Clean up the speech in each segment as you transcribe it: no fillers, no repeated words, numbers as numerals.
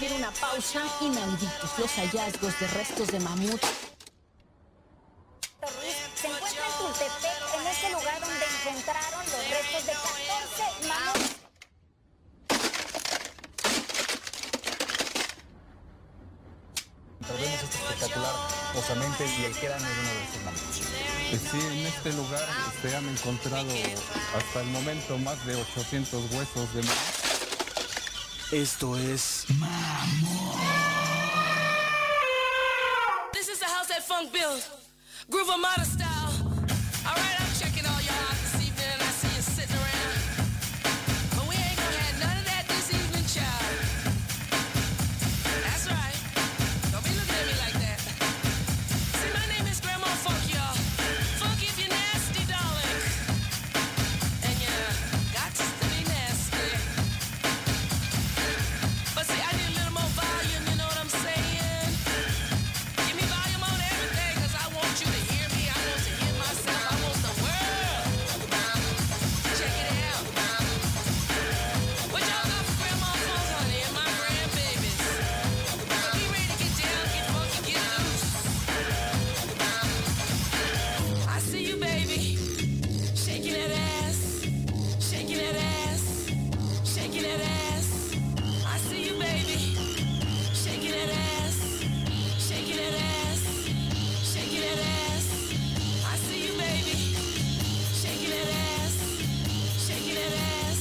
ir una pausa. Inauditos los hallazgos de restos de mamut. Se encuentra en Tultepec, en este lugar donde encontraron los restos de 14 mamuts. Vemos este espectacular osamente y el cráneo de uno de estos mamuts. Sí, en este lugar se han encontrado hasta el momento más de 800 huesos de mamut. Esto es Mamut. This is the house that funk built. Groove Armada style. All right, I'm checking all y'all out this evening, and I see you sitting around. But we ain't gonna have none of that this evening, child. That's right. Don't be looking at me like that. See, my name is Grandma Funk, y'all. Funk if you're nasty, darling. And you got to be nasty. But see, I need a little more volume, you know what I'm saying? Give me volume on everything, cause I want you to hear me. I want to hear myself. I want the world. Check it out. What y'all got for Grandma Funk, honey, and my grandbabies? Be ready to get down, get funky, get loose. I see you, baby. Shaking that ass. Shaking that ass. Shaking that ass. I see you, baby. Shaking that ass. Shaking that ass. Shaking that ass. I see you, baby. Shaking that ass. Shaking that ass.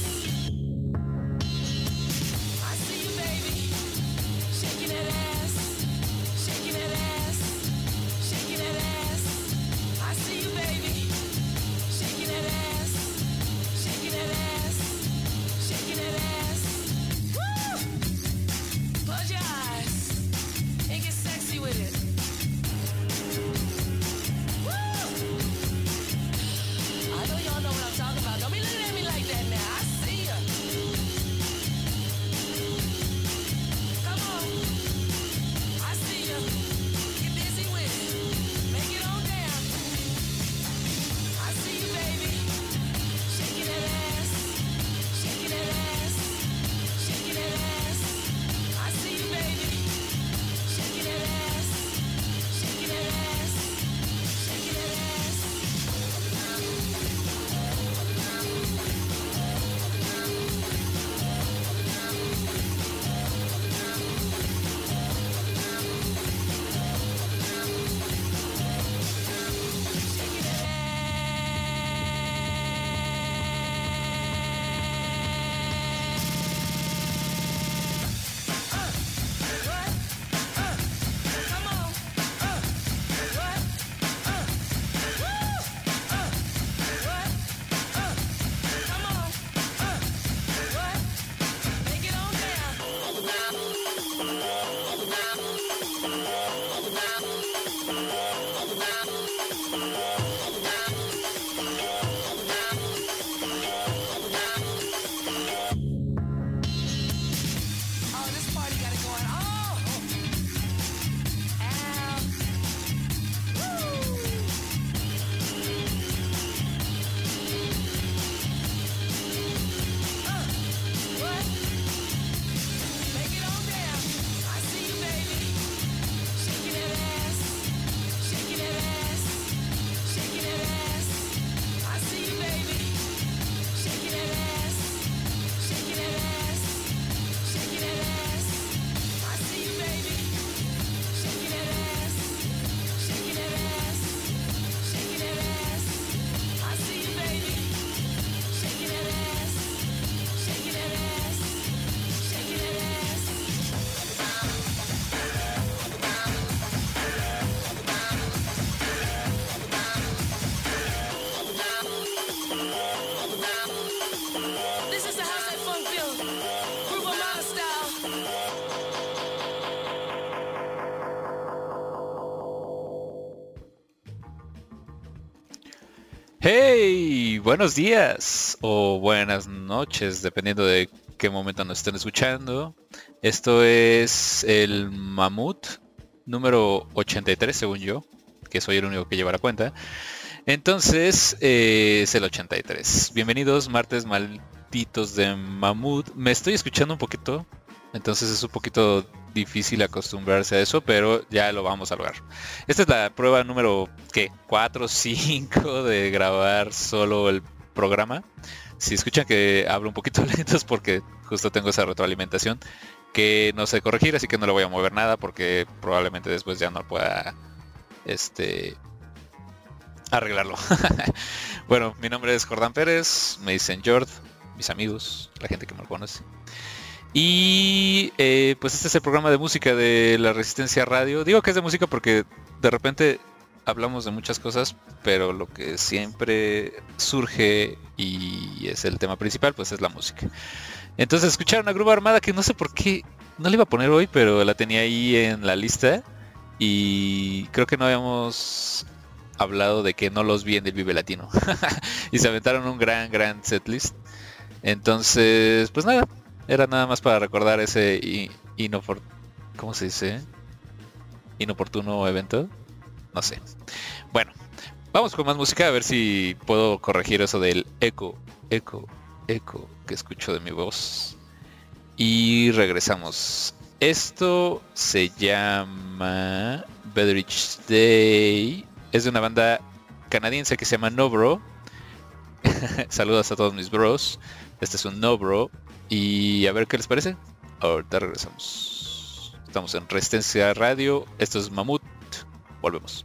I see you, baby. Shaking that ass. Shaking that ass. Shaking that ass. I see you, baby. Shaking that ass. Shaking that ass. Shaking that ass. Woo! Close your eyes and get sexy with it. Woo! I know y'all know what I'm talking about. Don't be looking at me like that now. I see ya. Come on. I see ya. Get busy with it. Make it on down. I see you, baby. Shaking that ass. Shaking that ass. Shaking that ass. I see you, baby. Shaking that ass. Shaking that ass. Shaking that ass. Shaking that What? Come on. What? Woo! What? Come on. What? Make it on down. Oh, this party got it going. Oh! Ow. Woo! What? Make it on down. I see you, baby. Shaking that ass. Shaking that ass. Shaking that ass. I see you, baby. Shaking that ass. Shaking that ass. Shaking that ass. I see you, baby. Shaking that ass. Shaking that ass. Shaking that ass. I see you, baby. Shaking that ass. Shaking that ass. Shaking that ass. This is the house that funk built. Groove Armada style. Hey, buenos días o buenas noches, dependiendo de qué momento nos estén escuchando. Esto es el Mamut número 83, según yo, que soy el único que lleva la cuenta. Entonces, es el 83. Bienvenidos, martes malditos de Mamut. Me estoy escuchando un poquito Entonces es un poquito difícil acostumbrarse a eso, pero ya lo vamos a lograr. Esta es la prueba número, ¿qué? 4 o 5 de grabar solo el programa. Si escuchan que hablo un poquito lento es porque justo tengo esa retroalimentación que no sé corregir, así que no le voy a mover nada porque probablemente después ya no pueda arreglarlo. Bueno, mi nombre es Jordán Pérez, me dicen Jord, mis amigos, la gente que me conoce. Y pues este es el programa de música de La Resistencia Radio. Digo que es de música porque de repente hablamos de muchas cosas, pero lo que siempre surge y es el tema principal, pues es la música. Entonces escucharon a Grupo Armada, que no sé por qué, no le iba a poner hoy, pero la tenía ahí en la lista. Y creo que no habíamos hablado de que no los vi en el Vive Latino. Y se aventaron un gran setlist. Entonces, pues nada, era nada más para recordar ese ¿cómo se dice? Inoportuno evento. No sé. Bueno, vamos con más música a ver si puedo corregir eso del eco que escucho de mi voz. Y regresamos. Esto se llama Beveridge Day. Es de una banda canadiense que se llama No Bro. Saludos a todos mis bros. Este es un No Bro. Y a ver qué les parece. Ahorita regresamos. Estamos en Resistencia Radio. Esto es Mamut. Volvemos.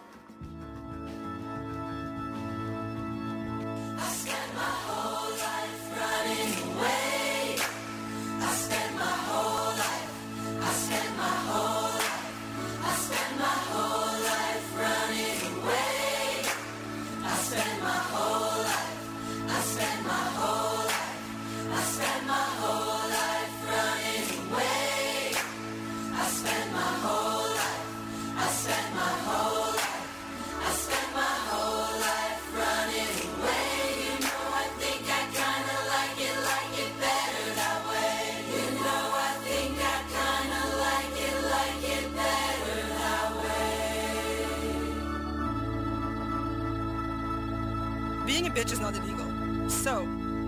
Being a bitch is not illegal. So,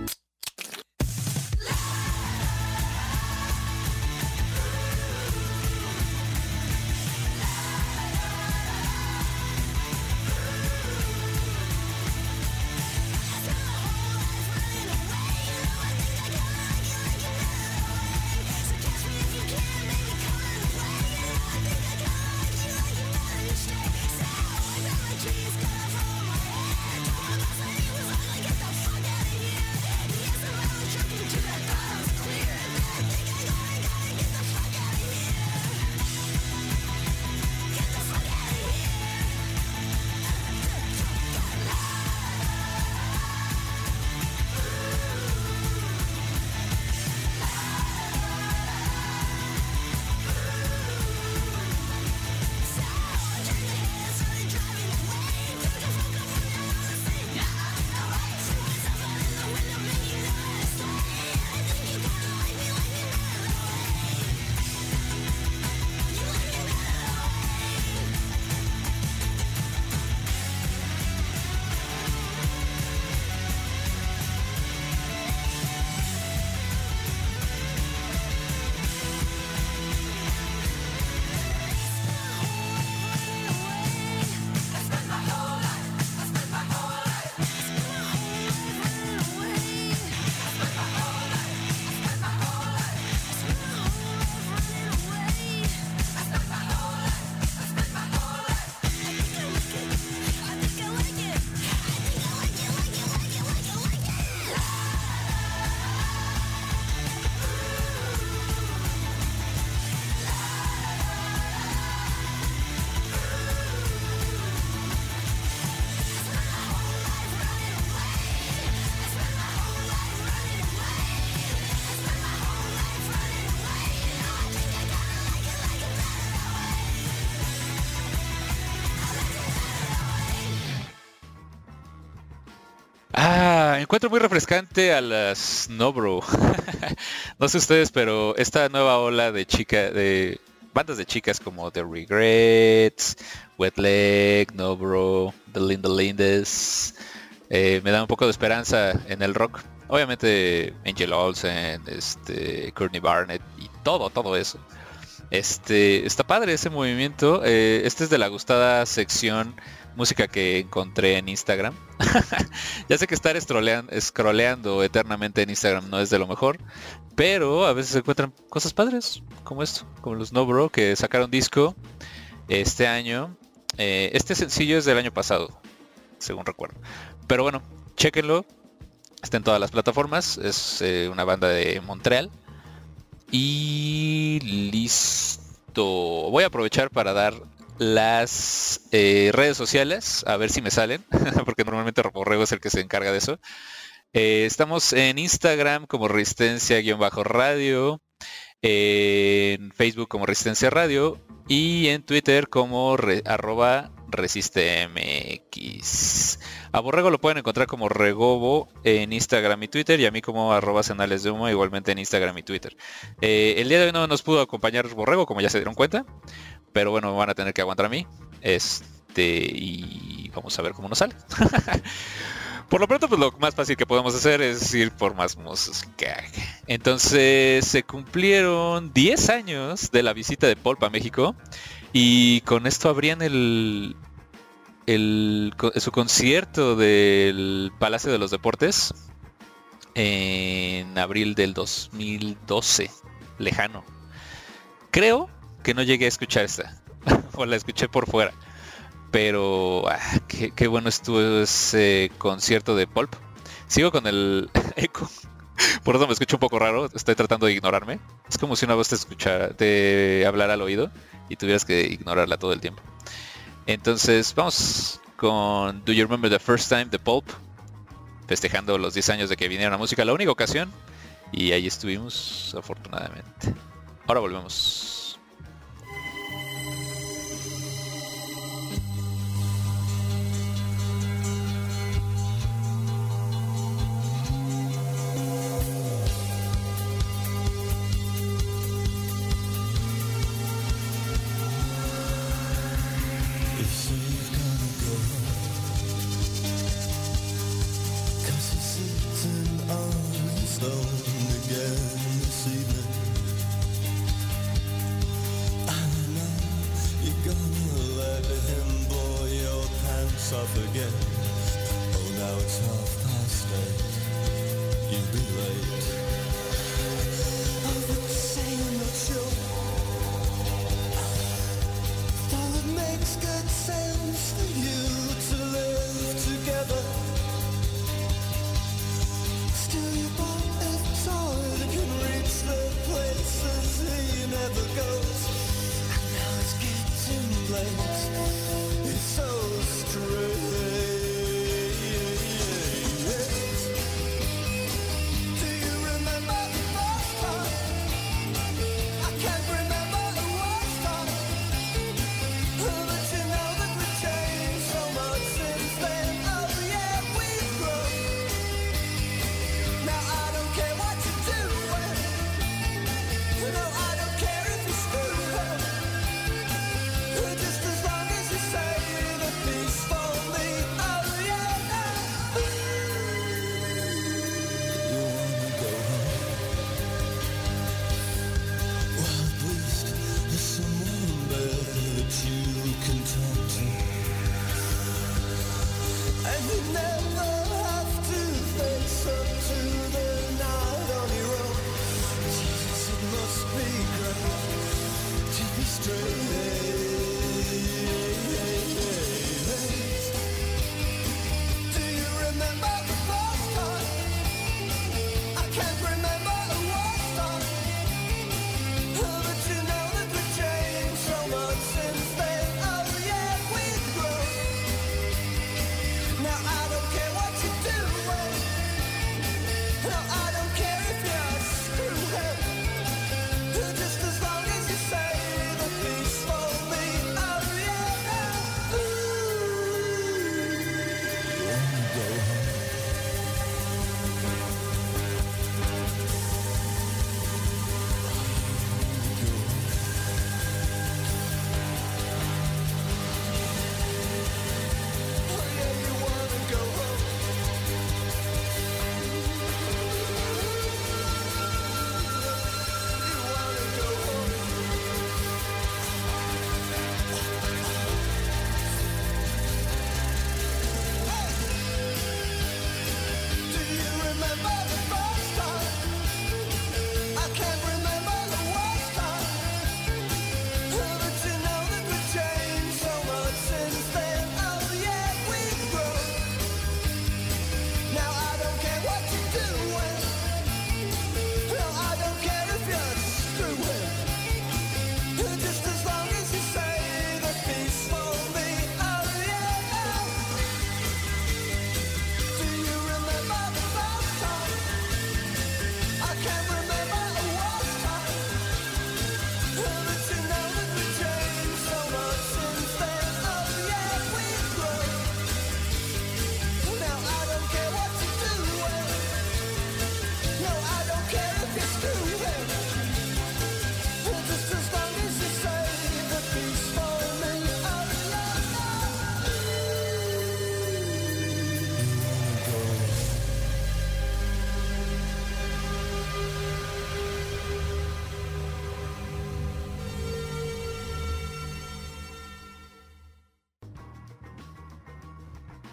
Encuentro muy refrescante a las No Bro. No sé ustedes, pero esta nueva ola de bandas de chicas como The Regrets, Wet Leg, No Bro, The Linda Lindes, me da un poco de esperanza en el rock. Obviamente Angel Olsen, Courtney Barnett y todo eso. Está padre ese movimiento. Este es de la gustada sección música que encontré en Instagram. Ya sé que estar scrolleando eternamente en Instagram no es de lo mejor, pero a veces se encuentran cosas padres como esto, como los No Bro, que sacaron disco este año. Este sencillo es del año pasado, según recuerdo. Pero bueno, chéquenlo. Está en todas las plataformas. Es una banda de Montreal. Y listo. Voy a aprovechar para dar las redes sociales, a ver si me salen, porque normalmente Borrego es el que se encarga de eso. Estamos en Instagram como Resistencia-Radio, en Facebook como Resistencia Radio y en Twitter como @ResisteMX. A Borrego lo pueden encontrar como Regobo en Instagram y Twitter, y a mí como @Cenales de Humo, igualmente en Instagram y Twitter. El día de hoy no nos pudo acompañar Borrego, como ya se dieron cuenta, pero bueno, van a tener que aguantar a mí. Y vamos a ver cómo nos sale. Por lo pronto, pues lo más fácil que podemos hacer es ir por más música. Entonces, se cumplieron 10 años de la visita de Pulp a México, y con esto abrían su concierto del Palacio de los Deportes en abril del 2012, lejano. Creo que no llegué a escuchar esta, o la escuché por fuera, pero qué bueno estuvo ese concierto de Pulp. Sigo con el eco, por eso me escucho un poco raro, estoy tratando de ignorarme. Es como si una voz te hablara al oído y tuvieras que ignorarla todo el tiempo. Entonces vamos con Do You Remember the First Time de Pulp, festejando los 10 años de que vinieron a música, la única ocasión, y ahí estuvimos afortunadamente. Ahora volvemos. Yeah.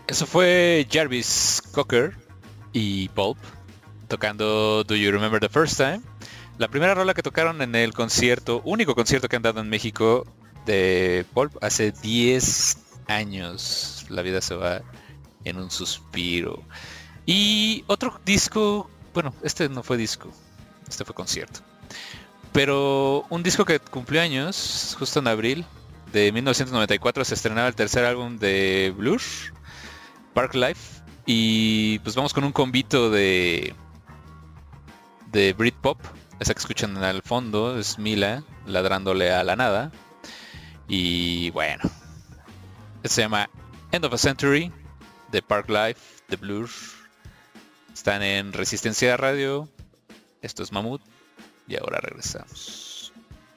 Eso fue Jarvis Cocker y Pulp tocando Do You Remember the First Time. La primera rola que tocaron en el concierto, único concierto que han dado en México de Pulp hace 10 años. La vida se va en un suspiro. Y otro disco, bueno, este no fue disco, este fue concierto. Pero un disco que cumplió años, justo en abril de 1994, se estrenaba el tercer álbum de Blues, Parklife. Y pues vamos con un convito de Britpop. Esa que escuchan al fondo es Mila ladrándole a la nada. Y bueno, esto se llama End of a Century de Parklife, de Blues. Están en Resistencia Radio. Esto es Mamut. Y ahora regresamos.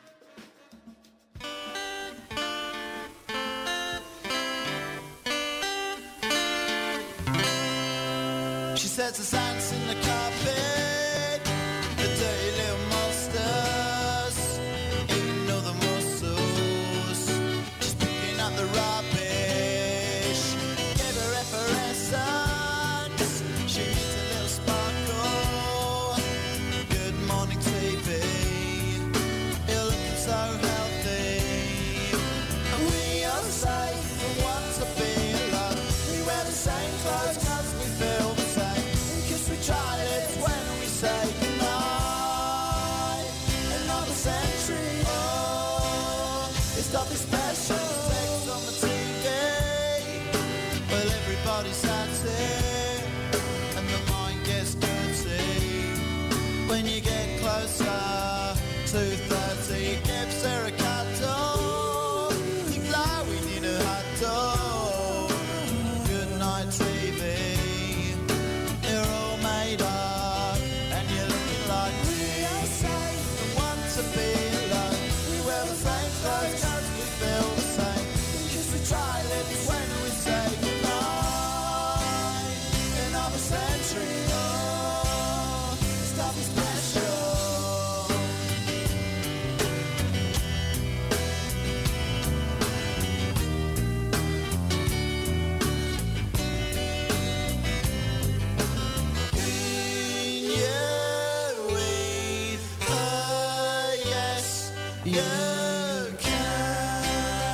She sets her signs in the carpet. The dirty little monsters eating all the muscles. She's picking up the rubbish. Give her effervescence. She needs a little sparkle. Good morning TV. You're looking so healthy. And we are safe and want to be alone. We wear the same clothes 'cause we feel the same. Kiss we try it when we say goodnight. Another century. Oh, it's nothing special. Sex on the TV. Well, everybody's at it. And the mind gets dirty. When you get closer to 30, gives her a cuddle. You glowing in a huddle. Good night TV. You're all made up and you're looking like we are safe and want to be alone. We wear the same clothes 'cause we feel the same. Because we try lips when we say goodnight. Another century. Oh, it's nothing special. Can you read her? Yes, you can.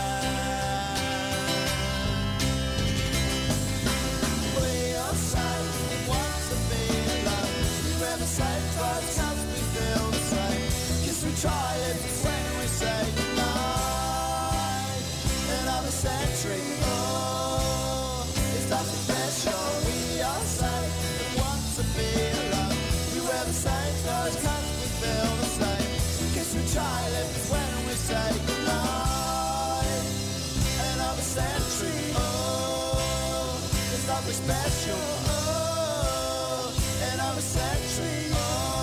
We are safe and want to be alone. We wear the same clothes 'cause we feel the same. 'Cause we try it when we say goodnight. Another century. Oh, it's nothing special. We are safe and want to be alone. We wear the same clothes 'cause we feel the same. 'Cause we try it when we say goodnight. Another century. Oh, it's nothing special. Oh, another century. Oh,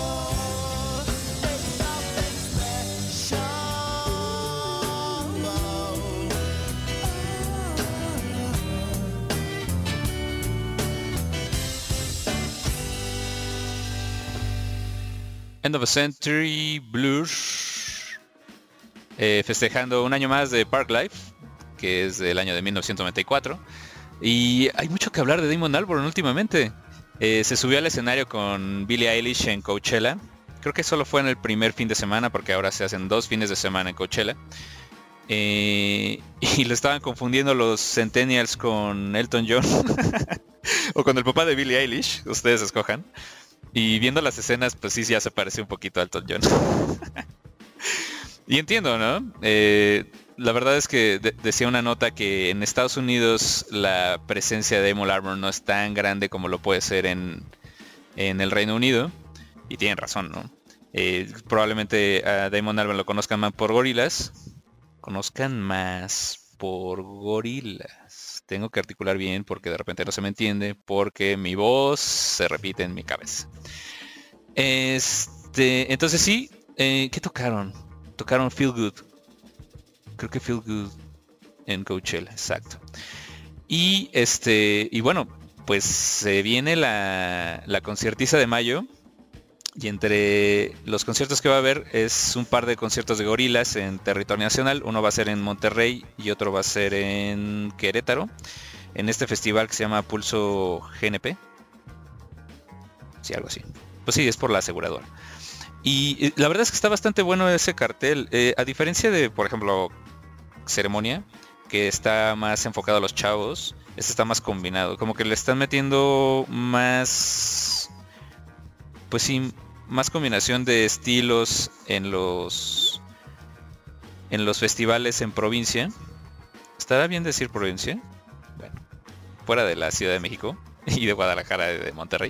it's nothing special. End of a Century Blues, festejando un año más de Parklife, que es del año de 1994. Y hay mucho que hablar de Damon Albarn últimamente. Se subió al escenario con Billie Eilish en Coachella. Creo que solo fue en el primer fin de semana, porque ahora se hacen 2 fines de semana en Coachella. Y lo estaban confundiendo los Centennials con Elton John o con el papá de Billie Eilish, ustedes escojan. Y viendo las escenas, pues sí, ya se parece un poquito a Elton John. Y entiendo, ¿no? La verdad es que decía una nota que en Estados Unidos la presencia de Damon Albarn no es tan grande como lo puede ser en el Reino Unido. Y tienen razón, ¿no? Probablemente a Damon Albarn lo conozcan más por Gorillaz. Tengo que articular bien porque de repente no se me entiende, porque mi voz se repite en mi cabeza. Entonces sí, ¿qué tocaron? Tocaron Feel Good. Creo que Feel Good en Coachella, exacto. Y bueno, pues se viene la conciertiza de mayo. Y entre los conciertos que va a haber es un par de conciertos de Gorillaz en territorio nacional. Uno va a ser en Monterrey y otro va a ser en Querétaro. en este festival que se llama Pulso GNP. Sí, algo así. Pues sí, es por la aseguradora. Y la verdad es que está bastante bueno ese cartel. A diferencia de, por ejemplo, Ceremonia, que está más enfocado a los chavos, este está más combinado. Como que le están metiendo más... Pues sí, más combinación de estilos en los festivales en provincia. ¿Estará bien decir provincia? Bueno, fuera de la Ciudad de México y de Guadalajara y de Monterrey.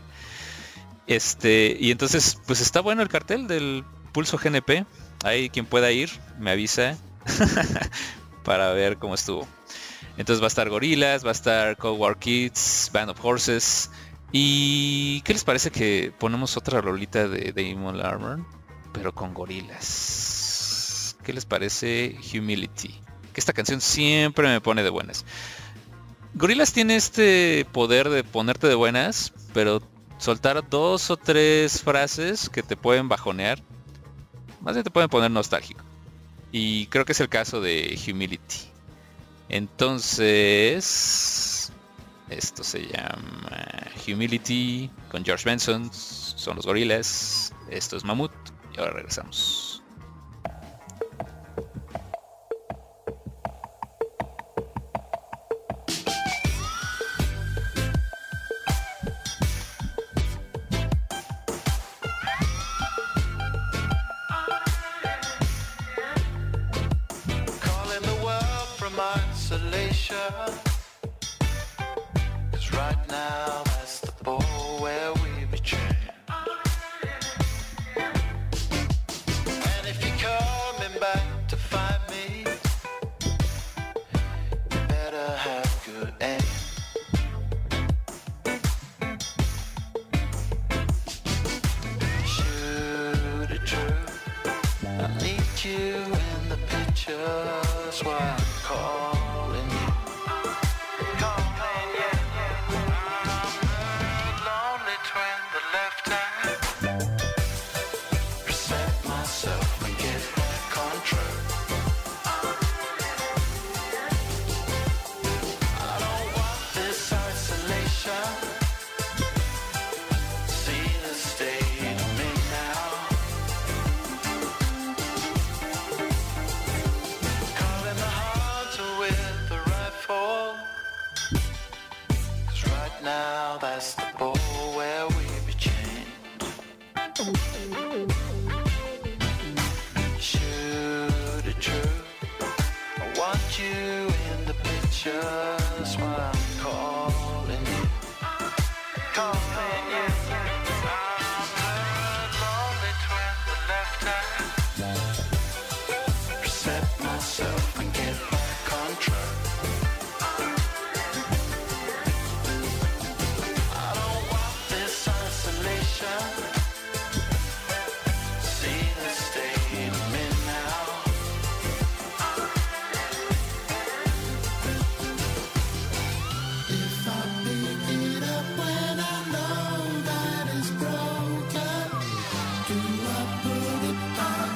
Y entonces, pues está bueno el cartel del Pulso GNP. Ahí quien pueda ir, me avisa para ver cómo estuvo. Entonces va a estar Gorillaz, va a estar Cold War Kids, Band of Horses. ¿Y qué les parece que ponemos otra rolita de Damon Albarn, pero con Gorillaz? ¿Qué les parece Humility? Que esta canción siempre me pone de buenas. Gorillaz tiene este poder de ponerte de buenas, pero soltar 2 o 3 frases que te pueden bajonear, más bien te pueden poner nostálgico. Y creo que es el caso de Humility. Entonces, esto se llama Humility con George Benson, son los Gorillaz. Esto es Mammoth y ahora regresamos. Calling the world from isolation. 'Cause right now that's the ball where we betray. And if you're coming back to find me, you better have good aim. Shoot it true. I need you in the pictures while I'm calling you. Calling you. I'm the lonely twin that left hand. Reset myself and get back on track. I don't want this isolation. See the state of me now. Calling the hunter with the rifle. 'Cause right now that's the ball where we be chained. Shoot it true. I want you in the pictures while I'm calling you. Calling you. I'm the lonely twin that left hand. Reset myself and get back on track. I don't want this isolation. See the state of me now. If I pick it up when I know that it's broken, do I put it down?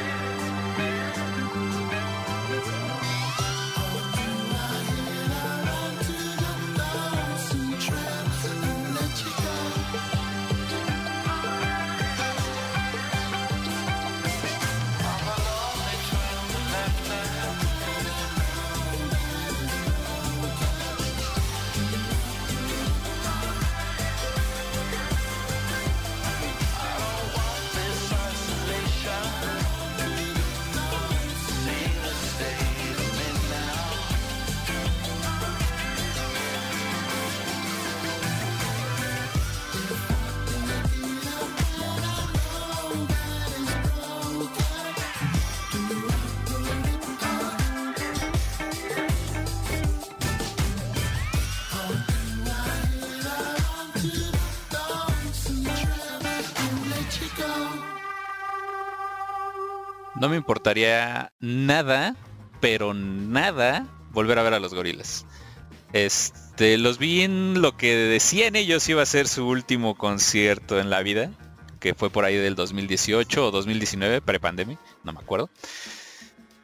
No me importaría nada, pero nada, volver a ver a los Gorillaz. Los vi en lo que decían ellos iba a ser su último concierto en la vida, que fue por ahí del 2018 o 2019, prepandemia, no me acuerdo.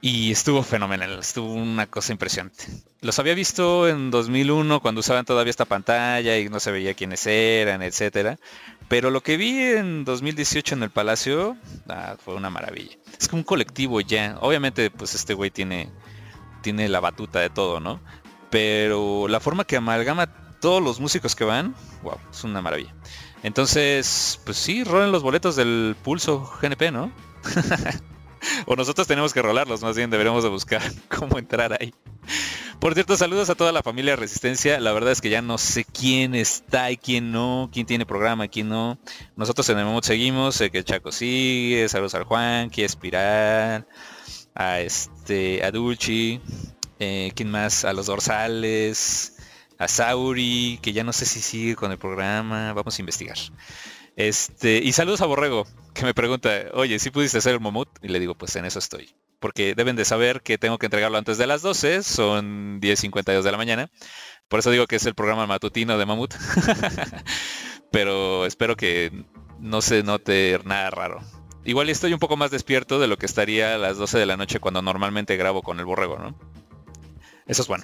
Y estuvo fenomenal, estuvo una cosa impresionante. Los había visto en 2001 cuando usaban todavía esta pantalla y no se veía quiénes eran, etcétera. Pero lo que vi en 2018 en el Palacio, fue una maravilla. Es como un colectivo ya. Obviamente, pues este güey tiene la batuta de todo, ¿no? Pero la forma que amalgama todos los músicos que van, wow, es una maravilla. Entonces, pues sí, rolen los boletos del Pulso GNP, ¿no? O nosotros tenemos que rolarlos, más bien deberíamos de buscar cómo entrar ahí. Por cierto, saludos a toda la familia Resistencia. La verdad es que ya no sé quién está y quién no, quién tiene programa y quién no. Nosotros en el Mamut seguimos, sé que el Chaco sigue, saludos al Juanqui, a Espiral, a Dulci, ¿quién más? A los Dorsales, a Sauri, que ya no sé si sigue con el programa, vamos a investigar. Y saludos a Borrego, que me pregunta, oye, ¿sí pudiste hacer el Mamut? Y le digo, pues en eso estoy. Porque deben de saber que tengo que entregarlo antes de las 12, son 10:52 de la mañana. Por eso digo que es el programa matutino de Mamut. Pero espero que no se note nada raro. Igual estoy un poco más despierto de lo que estaría a las 12 de la noche cuando normalmente grabo con el Borrego, ¿no? Eso es bueno.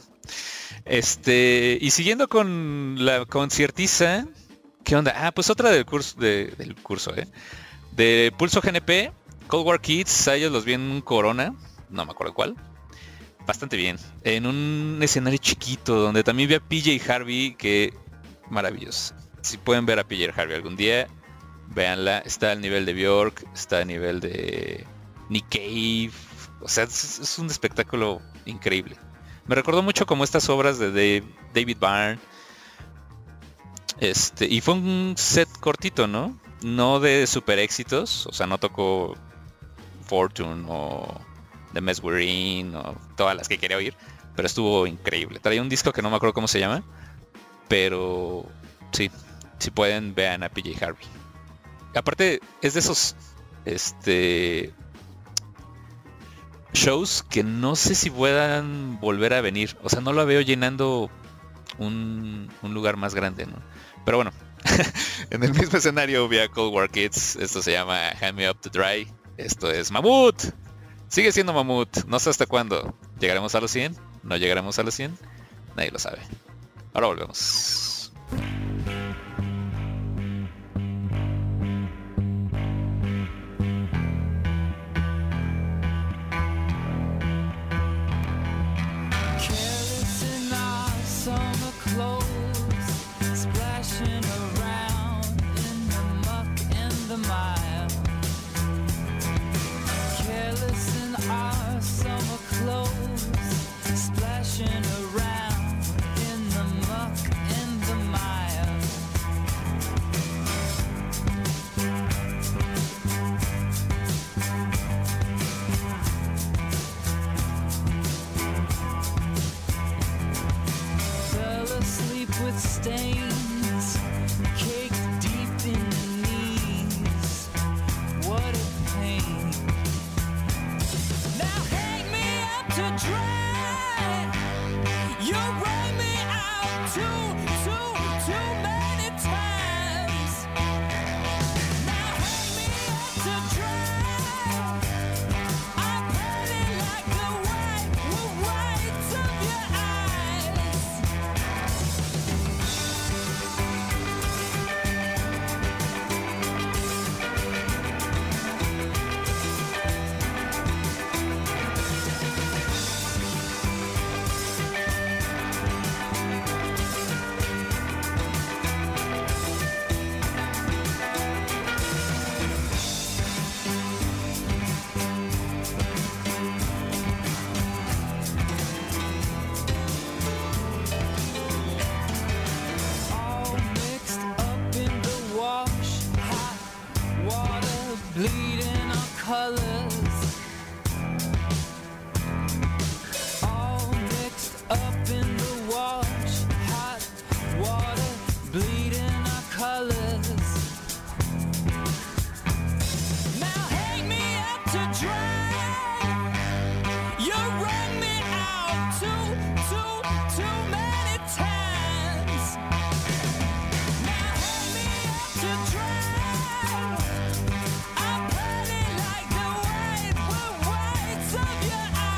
Y siguiendo con la conciertiza, ¿qué onda? Pues otra del curso, del Pulso GNP, Cold War Kids, a ellos los vi en un Corona, no me acuerdo cuál, bastante bien, en un escenario chiquito, donde también vi a PJ Harvey, que maravilloso. Si pueden ver a PJ Harvey algún día, véanla, está al nivel de Björk, está al nivel de Nick Cave, o sea, es un espectáculo increíble. Me recordó mucho como estas obras de David Byrne, y fue un set cortito, ¿no? No de super éxitos, o sea, no tocó Fortune o The Mess We're In o todas las que quería oír, pero estuvo increíble. Traía un disco que no me acuerdo cómo se llama, pero sí, si pueden, vean a PJ Harvey. Aparte, es de esos shows que no sé si puedan volver a venir, o sea, no lo veo llenando un lugar más grande, ¿no? Pero bueno, en el mismo escenario vi a Cold War Kids. Esto se llama Hand Me Up to Dry. Esto es Mamut. Sigue siendo Mamut. No sé hasta cuándo. ¿Llegaremos a los 100? ¿No llegaremos a los 100? Nadie lo sabe. Ahora volvemos. Careless in our summer clothes, splashing around in the muck and the mire. Careless in our summer clothes, splashing around in the muck and the mire. Fell asleep with stains caked deep in the knees. What a pain. Now hang me up to dry. You wrung me out too many times. Now hang me up to dry. I'm burning like the whites of your eyes. All mixed up in the wash, hot water bleeding our colors. All mixed up in the wash, hot water bleeding our colors. Now hang me up to dry. You wrung me out too many times. Now hang me up to dry. I'm burning like the whites of your eyes.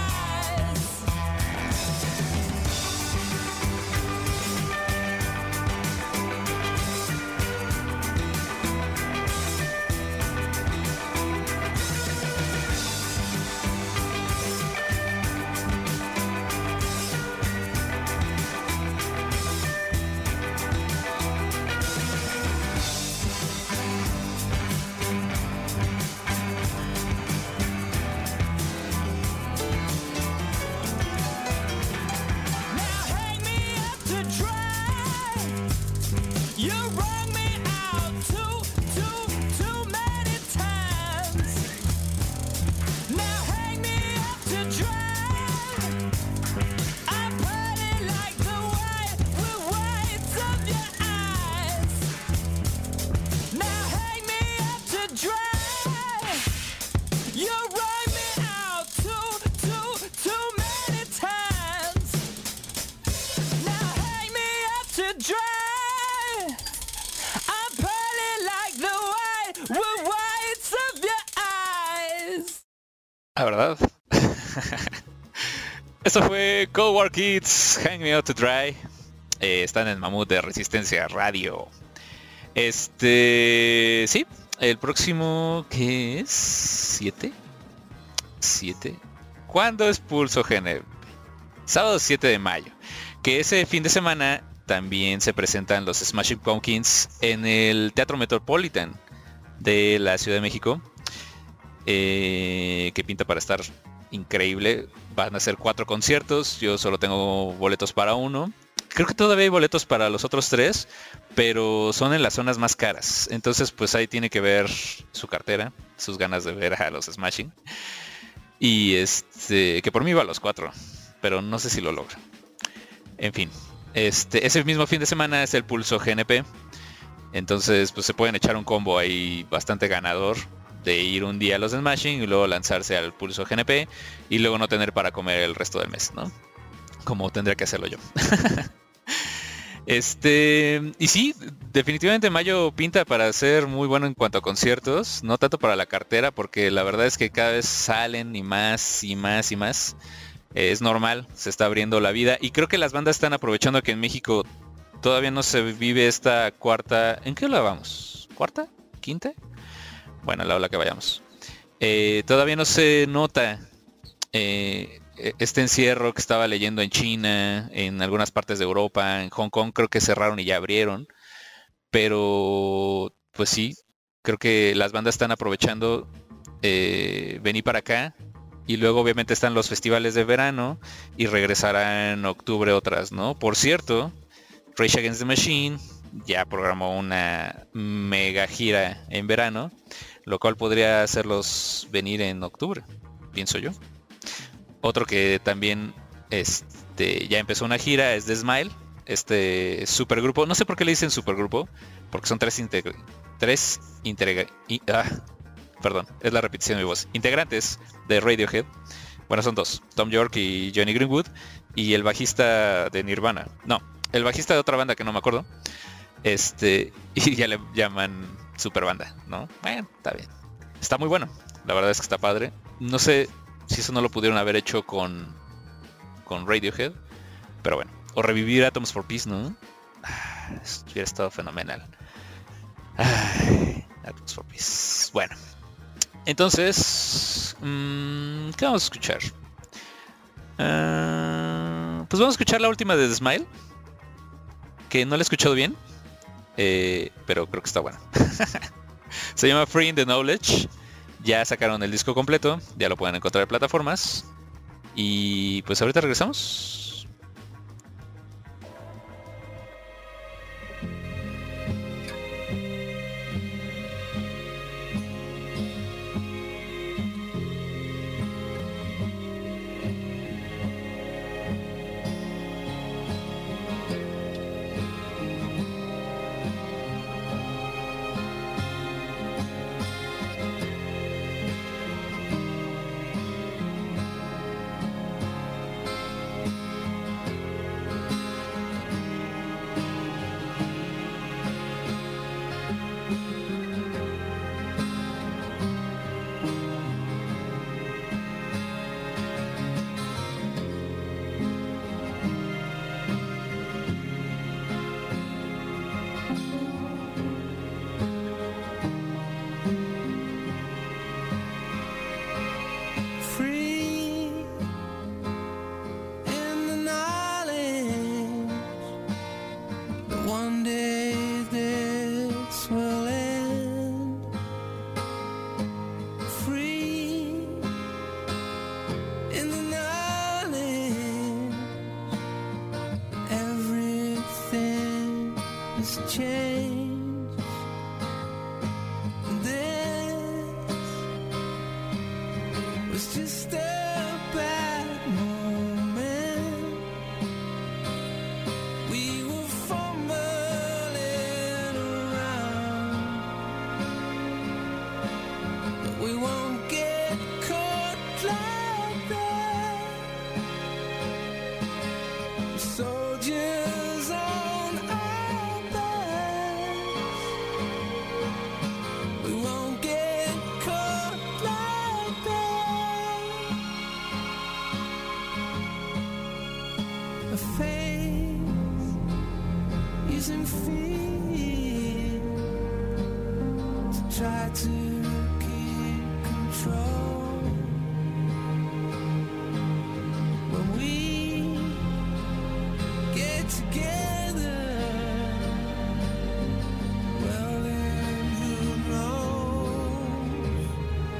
dry. I'm pearly like the whites of your eyes. La verdad. Eso fue Cold War Kids, Hang Me Out to Dry. Están en Mamut de Resistencia Radio. Sí, el próximo, ¿qué es? ¿7? ¿Cuándo es Pulso GNP? Sábado 7 de mayo. Que ese fin de semana también se presentan los Smashing Pumpkins en el Teatro Metropolitan de la Ciudad de México. Que pinta para estar increíble. Van a ser 4 conciertos. Yo solo tengo boletos para uno. Creo que todavía hay boletos para los otros 3, pero son en las zonas más caras. Entonces pues ahí tiene que ver su cartera, sus ganas de ver a los Smashing. Y que por mí va a los 4, pero no sé si lo logra. En fin, ese mismo fin de semana es el Pulso GNP. Entonces pues se pueden echar un combo ahí bastante ganador de ir un día a los Smashing y luego lanzarse al Pulso GNP y luego no tener para comer el resto del mes, ¿no? Como tendría que hacerlo yo. Y sí, definitivamente mayo pinta para ser muy bueno en cuanto a conciertos, no tanto para la cartera, porque la verdad es que cada vez salen y más y más y más. Es normal, se está abriendo la vida y creo que las bandas están aprovechando que en México todavía no se vive esta cuarta... ¿En qué ola vamos? ¿Cuarta? ¿Quinta? Bueno, la ola que vayamos. Todavía no se nota este encierro que estaba leyendo en China, en algunas partes de Europa, en Hong Kong creo que cerraron y ya abrieron, pero pues sí, creo que las bandas están aprovechando venir para acá y luego obviamente están los festivales de verano y regresarán en octubre otras, ¿no? Por cierto, Rage Against the Machine ya programó una mega gira en verano, lo cual podría hacerlos venir en octubre, pienso yo. Otro que también ya empezó una gira es The Smile, supergrupo. No sé por qué le dicen supergrupo, porque son perdón, es la repetición de mi voz. Integrantes de Radiohead. Bueno, son 2, Tom York y Johnny Greenwood, y el bajista de Nirvana. No, el bajista de otra banda que no me acuerdo. Y ya le llaman superbanda, ¿no? Bueno, está bien. Está muy bueno. La verdad es que está padre. No sé si eso no lo pudieron haber hecho con Radiohead, pero bueno, o revivir Atoms for Peace, ¿no? Eso hubiera estado fenomenal. Atoms for Peace. Bueno, entonces, ¿qué vamos a escuchar? Pues vamos a escuchar la última de The Smile, que no la he escuchado bien, pero creo que está buena. Se llama Free in the Knowledge. Ya sacaron el disco completo, ya lo pueden encontrar en plataformas. Y pues ahorita regresamos. Soldiers on faith, using fear to try to keep control. When we get together, well then who knows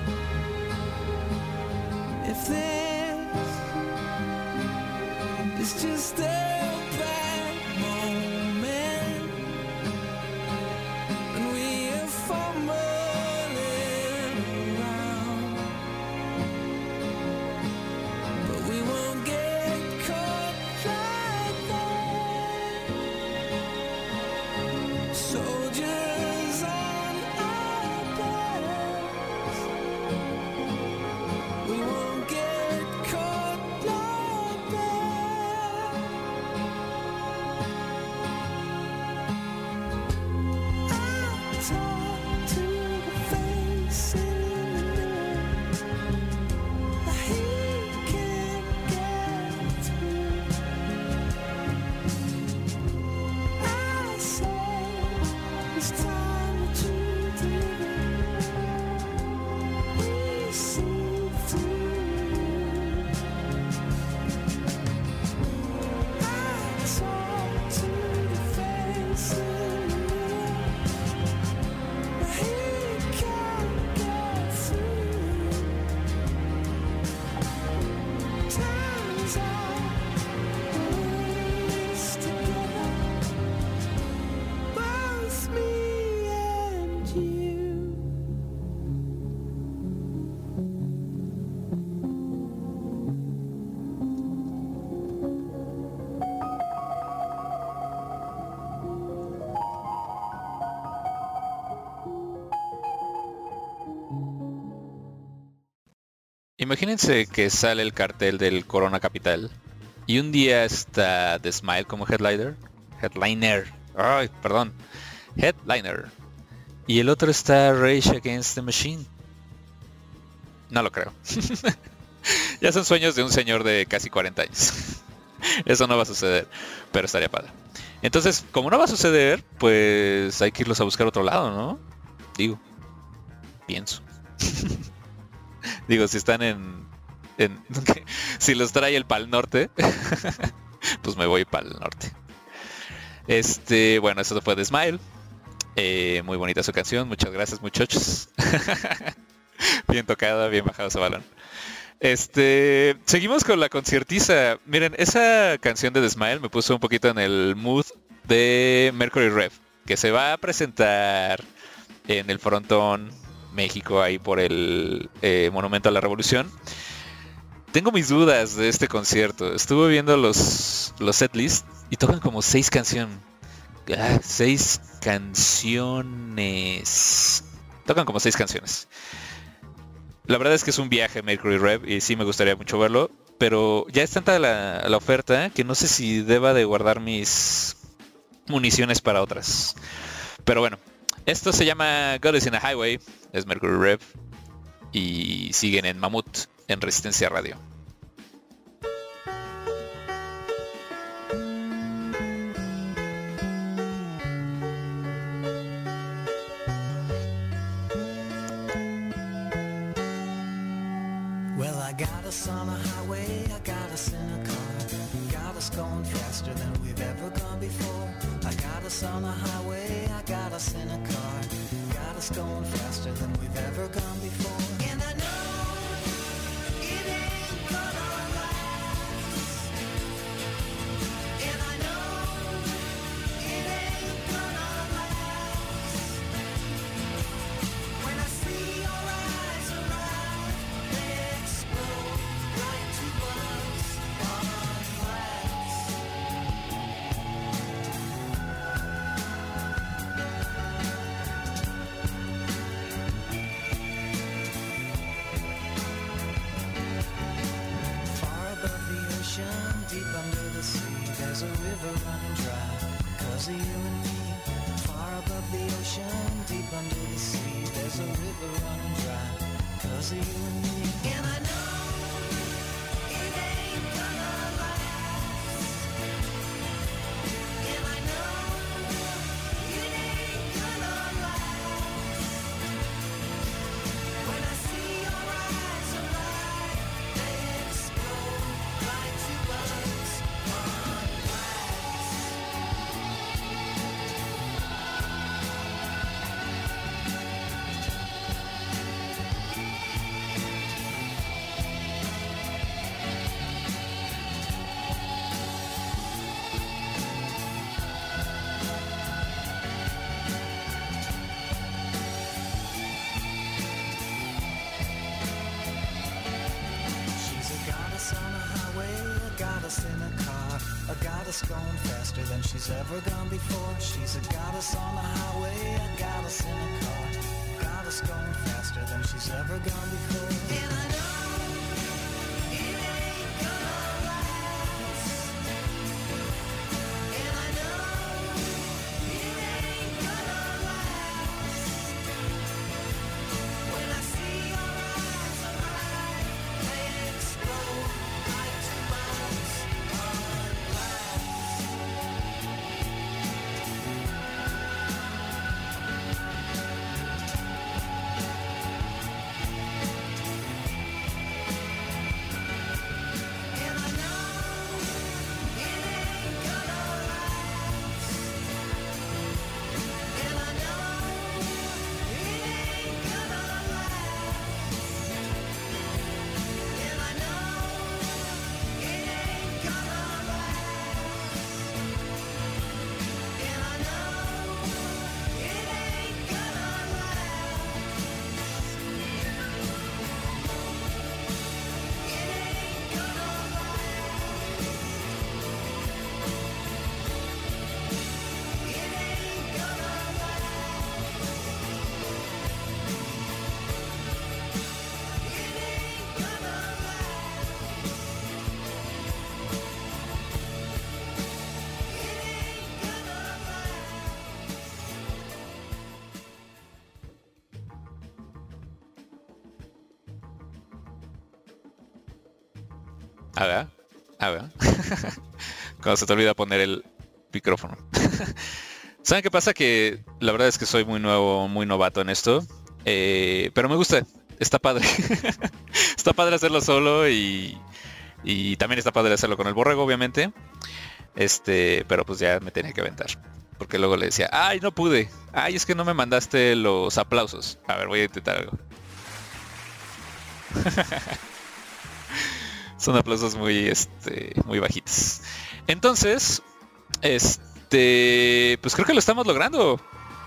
if it's just a bad moment and we are fumbling around, but we won't get caught like that. Soldiers on our backs, we won't get caught like that. I talk to the face in the mirror that he can't get through. I say it's time to deliver. We see through. I talk to the face in the mirror that he can't get through. Time's out, we're together, both me and you. Imagínense que sale el cartel del Corona Capital y un día está The Smile como headliner, y el otro está Rage Against the Machine. No lo creo. Ya son sueños de un señor de casi 40 años. Eso no va a suceder, pero estaría padre. Entonces, como no va a suceder, pues hay que irlos a buscar a otro lado, ¿no? Pienso. Digo, si están si los trae el Pal Norte, pues me voy para el norte. Bueno, eso fue The Smile. Muy bonita su canción, muchas gracias muchachos. Bien tocada, bien bajado ese balón. Seguimos con la conciertiza. Miren, esa canción de The Smile me puso un poquito en el mood de Mercury Rev, que se va a presentar en el Frontón México, ahí por el Monumento a la Revolución. Tengo mis dudas de este concierto. Estuve viendo los setlists y tocan como 6 canciones. 6 canciones. Tocan como 6 canciones. La verdad es que es un viaje Mercury Rev y sí me gustaría mucho verlo, pero ya es tanta la oferta que no sé si deba de guardar mis municiones para otras. Pero bueno, esto se llama God is in a Highway, es Mercury Rev y siguen en Mamut en Resistencia Radio. Well, I got us on a highway, I got us in a car, got us going faster than we've ever gone before. I got us on a highway, I got us in a car, got us going faster than we've ever gone before. And I know it ain't gonna last. And I know it ain't gonna last. When I see your eyes around, they explode like two bugs on glass. Far above the ocean, deep under the sea, there's a river running dry, 'cause of you and me. Far above the ocean, deep under the sea, there's a river running dry, 'cause of you and me. And I know it ain't gonna last. goddess in a car, a goddess going faster than she's ever gone before. She's a goddess on the highway, a goddess in a car, a goddess going faster than she's ever gone before. And I know it ain't gonna last. And I know it ain't gonna last. When I see your eyes alive, they explode like two bombs on glass. And I know it ain't gonna last. And I know it ain't gonna last. And I know it ain't gonna last. And I know it ain't gonna last. A ver, a ver. Cuando se te olvida poner el micrófono. ¿Saben qué pasa? Que la verdad es que soy muy nuevo, muy novato en esto. Pero me gusta, está padre. Está padre hacerlo solo y también está padre hacerlo con el borrego, obviamente. Pero pues ya me tenía que aventar. Porque luego le decía, ay, no pude. Ay, es que no me mandaste los aplausos. A ver, voy a intentar algo. Son aplausos muy, muy bajitos. Entonces, pues creo que lo estamos logrando.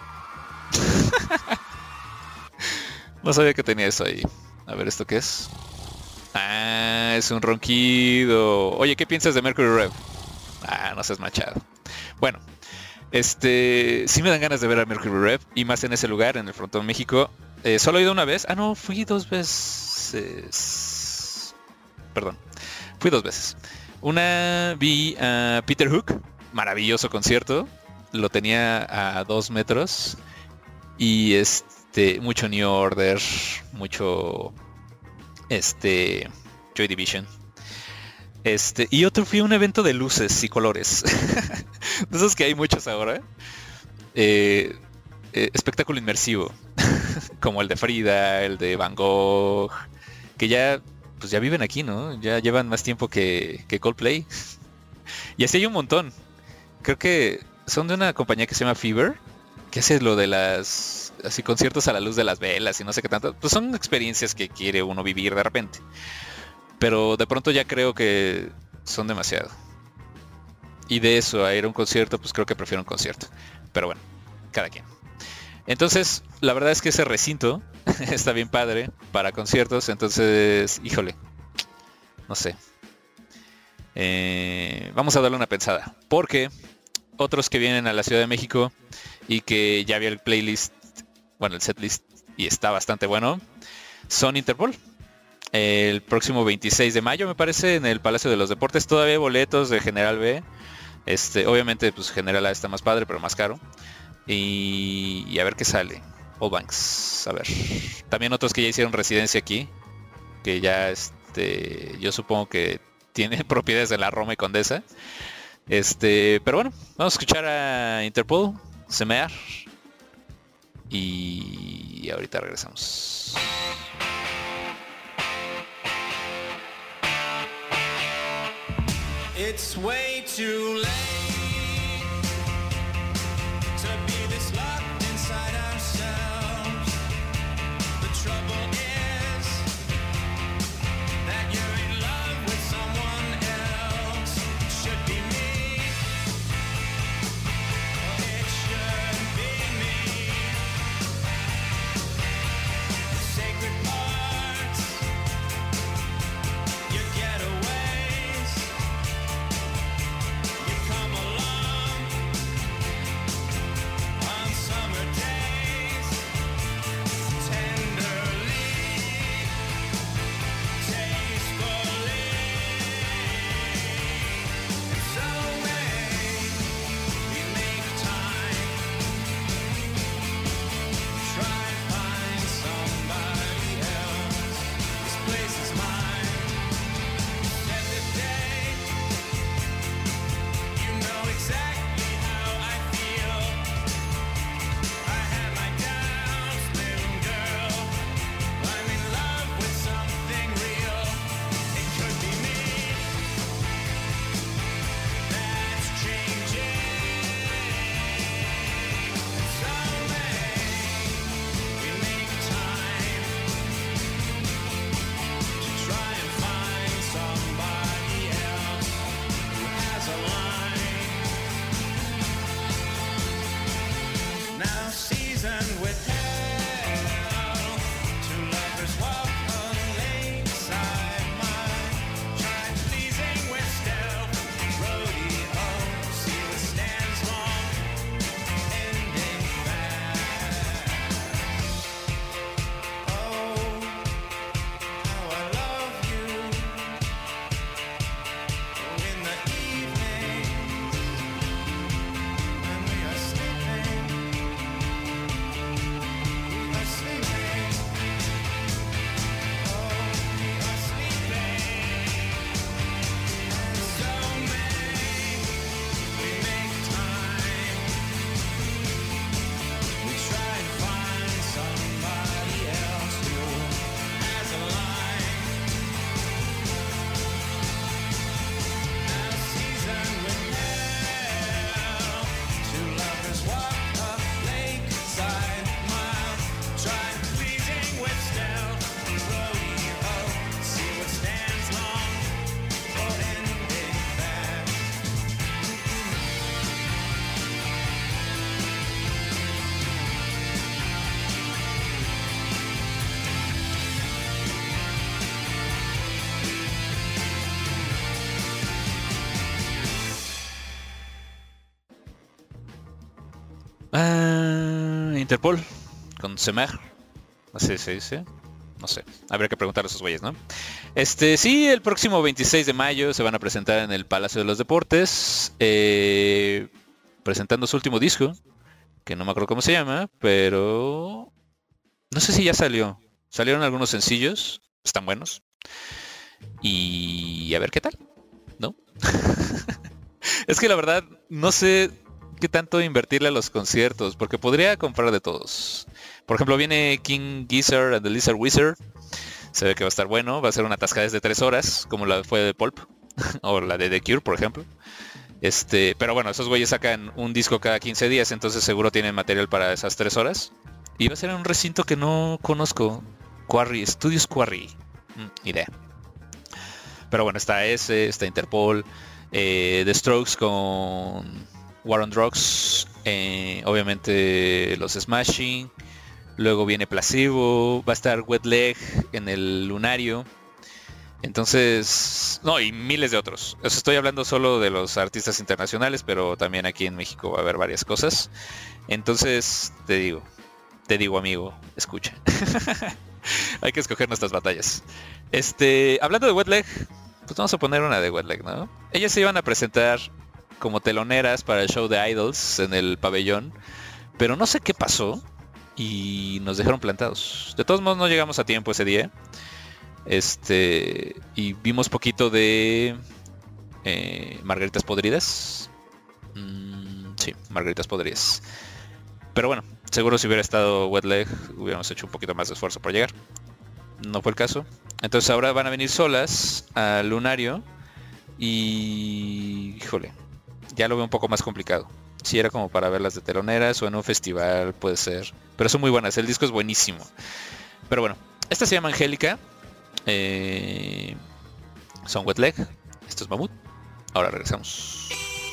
No sabía que tenía eso ahí. A ver, ¿esto qué es? Ah, es un ronquido. Oye, ¿qué piensas de Mercury Rev? Ah, no seas machado. Bueno, sí me dan ganas de ver a Mercury Rev. Y más en ese lugar, en el Frontón México. Solo he ido una vez. Ah, no, fui 2 veces. Perdón, fui 2 veces. Una vi a Peter Hook, maravilloso concierto. Lo tenía a 2 metros. Y mucho New Order, mucho Joy Division. Y otro fui a un evento de luces y colores. De esos que hay muchos ahora. Espectáculo inmersivo. Como el de Frida, el de Van Gogh. Que ya pues ya viven aquí, ¿no? Ya llevan más tiempo que Coldplay. Y así hay un montón. Creo que son de una compañía que se llama Fever, que hace lo de las así conciertos a la luz de las velas y no sé qué tanto. Pues son experiencias que quiere uno vivir de repente. Pero de pronto ya creo que son demasiado. Y de eso a ir a un concierto, pues creo que prefiero un concierto. Pero bueno, cada quien. Entonces, la verdad es que ese recinto está bien padre para conciertos. Entonces, híjole, no sé. Vamos a darle una pensada. Porque otros que vienen a la Ciudad de México y que ya vi el playlist, bueno, el setlist, y está bastante bueno, son Interpol. El próximo 26 de mayo, me parece, en el Palacio de los Deportes. Todavía hay boletos de General B. Obviamente, pues General A está más padre, pero más caro. Y a ver qué sale. All Banks, a ver. También otros que ya hicieron residencia aquí, que ya yo supongo que tienen propiedades de la Roma y Condesa. Pero bueno, vamos a escuchar a Interpol, Semear. Y ahorita regresamos. It's way too late to be this locked inside ourselves. The trouble is that you're in love with someone else. It should be me. It should be me. Sacred parts, your getaways. Interpol con Semer. Así se dice. No sé, habría que preguntar a esos güeyes, ¿no? Sí, el próximo 26 de mayo se van a presentar en el Palacio de los Deportes, presentando su último disco, que no me acuerdo cómo se llama, pero no sé si ya salió. Salieron algunos sencillos, están buenos, y a ver qué tal, ¿no? Es que la verdad no sé qué tanto invertirle a los conciertos, porque podría comprar de todos. Por ejemplo, viene King Gizzard and the Lizard Wizard. Se ve que va a estar bueno. Va a ser una tascada de 3 horas, como la fue de Pulp. O la de The Cure, por ejemplo. Pero bueno, esos güeyes sacan un disco cada 15 días, entonces seguro tienen material para esas 3 horas. Y va a ser en un recinto que no conozco. Quarry, Studios Quarry. Idea. Pero bueno, está ese, está Interpol. The Strokes con War on Drugs. Obviamente los Smashing. Luego viene Placebo, va a estar Wet Leg en el Lunario. Entonces, no, y miles de otros. Eso estoy hablando solo de los artistas internacionales, pero también aquí en México va a haber varias cosas. Entonces, te digo amigo, escucha. Hay que escoger nuestras batallas. Hablando de Wet Leg, pues vamos a poner una de Wet Leg, ¿no? Ellas se iban a presentar como teloneras para el show de Idols en el pabellón, pero no sé qué pasó. Y nos dejaron plantados. De todos modos no llegamos a tiempo ese día. Y vimos poquito de Margaritas Podridas. Sí, Margaritas Podridas. Pero bueno, seguro si hubiera estado Wet Leg hubiéramos hecho un poquito más de esfuerzo por llegar. No fue el caso. Entonces ahora van a venir solas al Lunario. Y... híjole, ya lo veo un poco más complicado. Si era como para verlas de teloneras o en un festival, puede ser. Pero son muy buenas, el disco es buenísimo. Pero bueno, esta se llama Angélica. Son Wet Leg. Esto es Mamut. Ahora regresamos.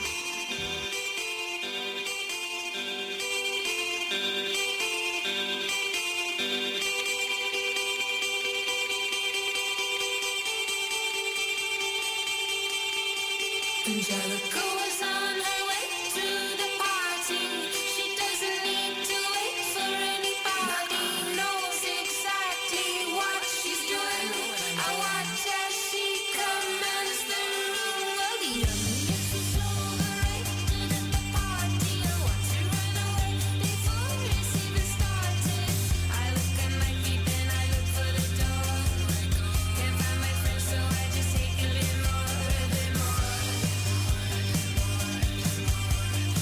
Angelica was on her way to the party. She doesn't need to wait for anybody. Knows exactly what she's doing. I watch as she commands the room. Well, the youngest is overrated at the party. I want to run away before it's even started. I look at my feet and I look for the door. Can't find my friends, so I just take a little more, a bit more.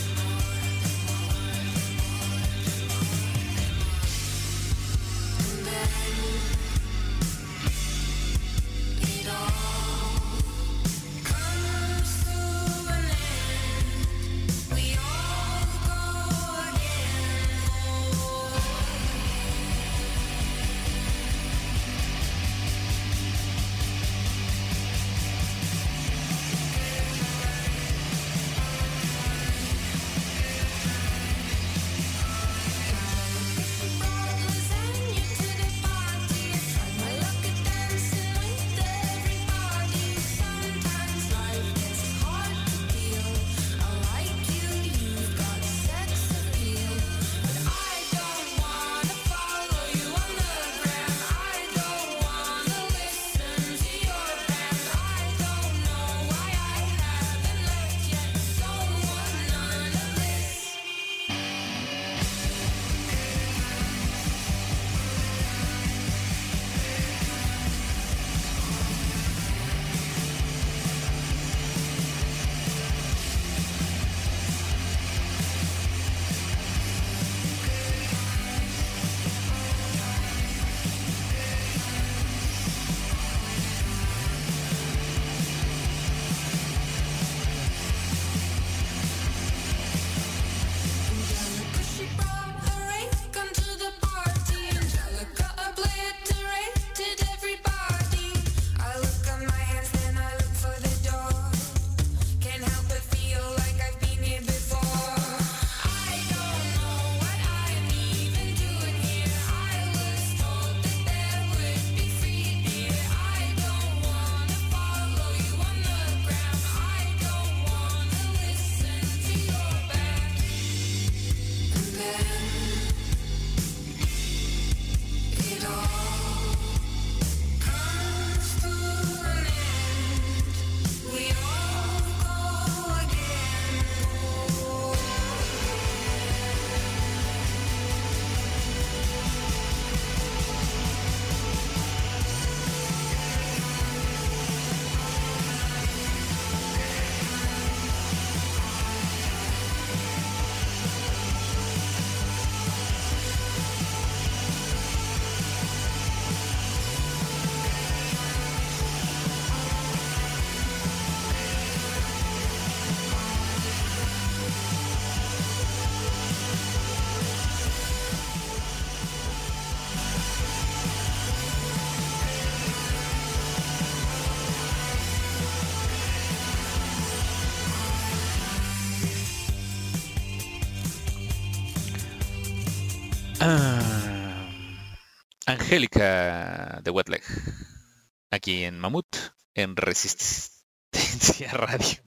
Ah, Angélica de Wetleg, aquí en Mamut, en Resistencia Radio.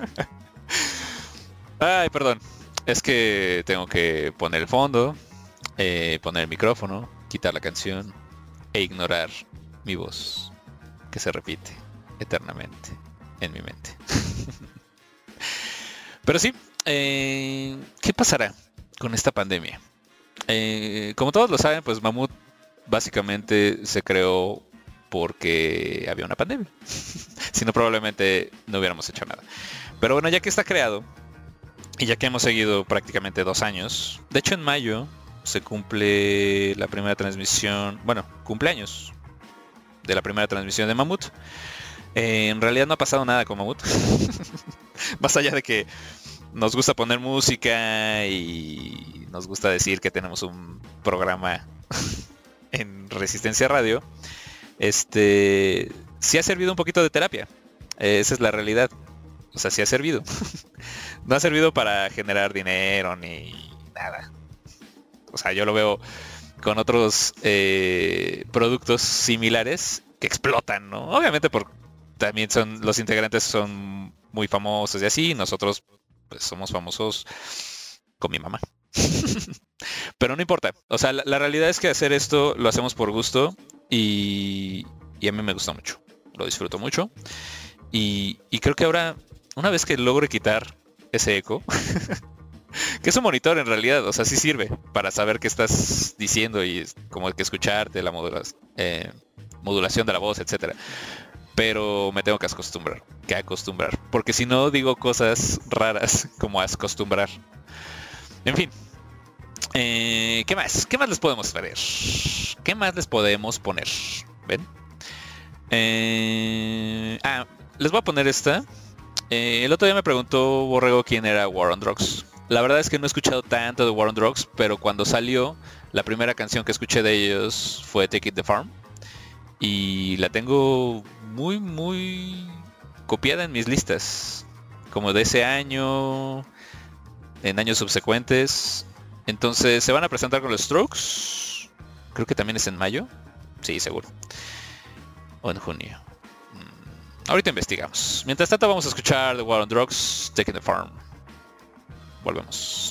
Ay, perdón, es que tengo que poner el fondo, poner el micrófono, quitar la canción e ignorar mi voz, que se repite eternamente en mi mente. Pero sí, ¿qué pasará con esta pandemia? Como todos lo saben, pues Mamut básicamente se creó porque había una pandemia. Si no, probablemente no hubiéramos hecho nada. Pero bueno, ya que está creado y ya que hemos seguido prácticamente 2 años, de hecho en mayo se cumple la primera transmisión, bueno, cumpleaños de la primera transmisión de Mamut. En realidad no ha pasado nada con Mamut. Más allá de que nos gusta poner música y nos gusta decir que tenemos un programa en Resistencia Radio, sí ha servido un poquito de terapia. Esa es la realidad. O sea, sí ha servido. No ha servido para generar dinero ni nada. O sea, yo lo veo con otros productos similares que explotan, ¿no? Obviamente también los integrantes son muy famosos y así. Nosotros pues somos famosos con mi mamá. Pero no importa. O sea, la realidad es que hacer esto lo hacemos por gusto y a mí me gusta mucho. Lo disfruto mucho. Y creo que ahora, una vez que logre quitar ese eco, que es un monitor en realidad, o sea, sí sirve para saber qué estás diciendo y como que escucharte, la modulación de la voz, etcétera. Pero me tengo que acostumbrar, porque si no digo cosas raras como acostumbrar. En fin, ¿qué más? ¿Qué más les podemos ver? ¿Qué más les podemos poner? ¿Ven? Les voy a poner esta. El otro día me preguntó Borrego quién era War on Drugs. La verdad es que no he escuchado tanto de War on Drugs, pero cuando salió, la primera canción que escuché de ellos fue Take It The Farm. Y la tengo muy, muy copiada en mis listas. Como de ese año, en años subsecuentes. Entonces, ¿se van a presentar con los Strokes? Creo que también es en mayo. Sí, seguro. O en junio. Ahorita investigamos. Mientras tanto, vamos a escuchar The War on Drugs, Taking the Farm. Volvemos.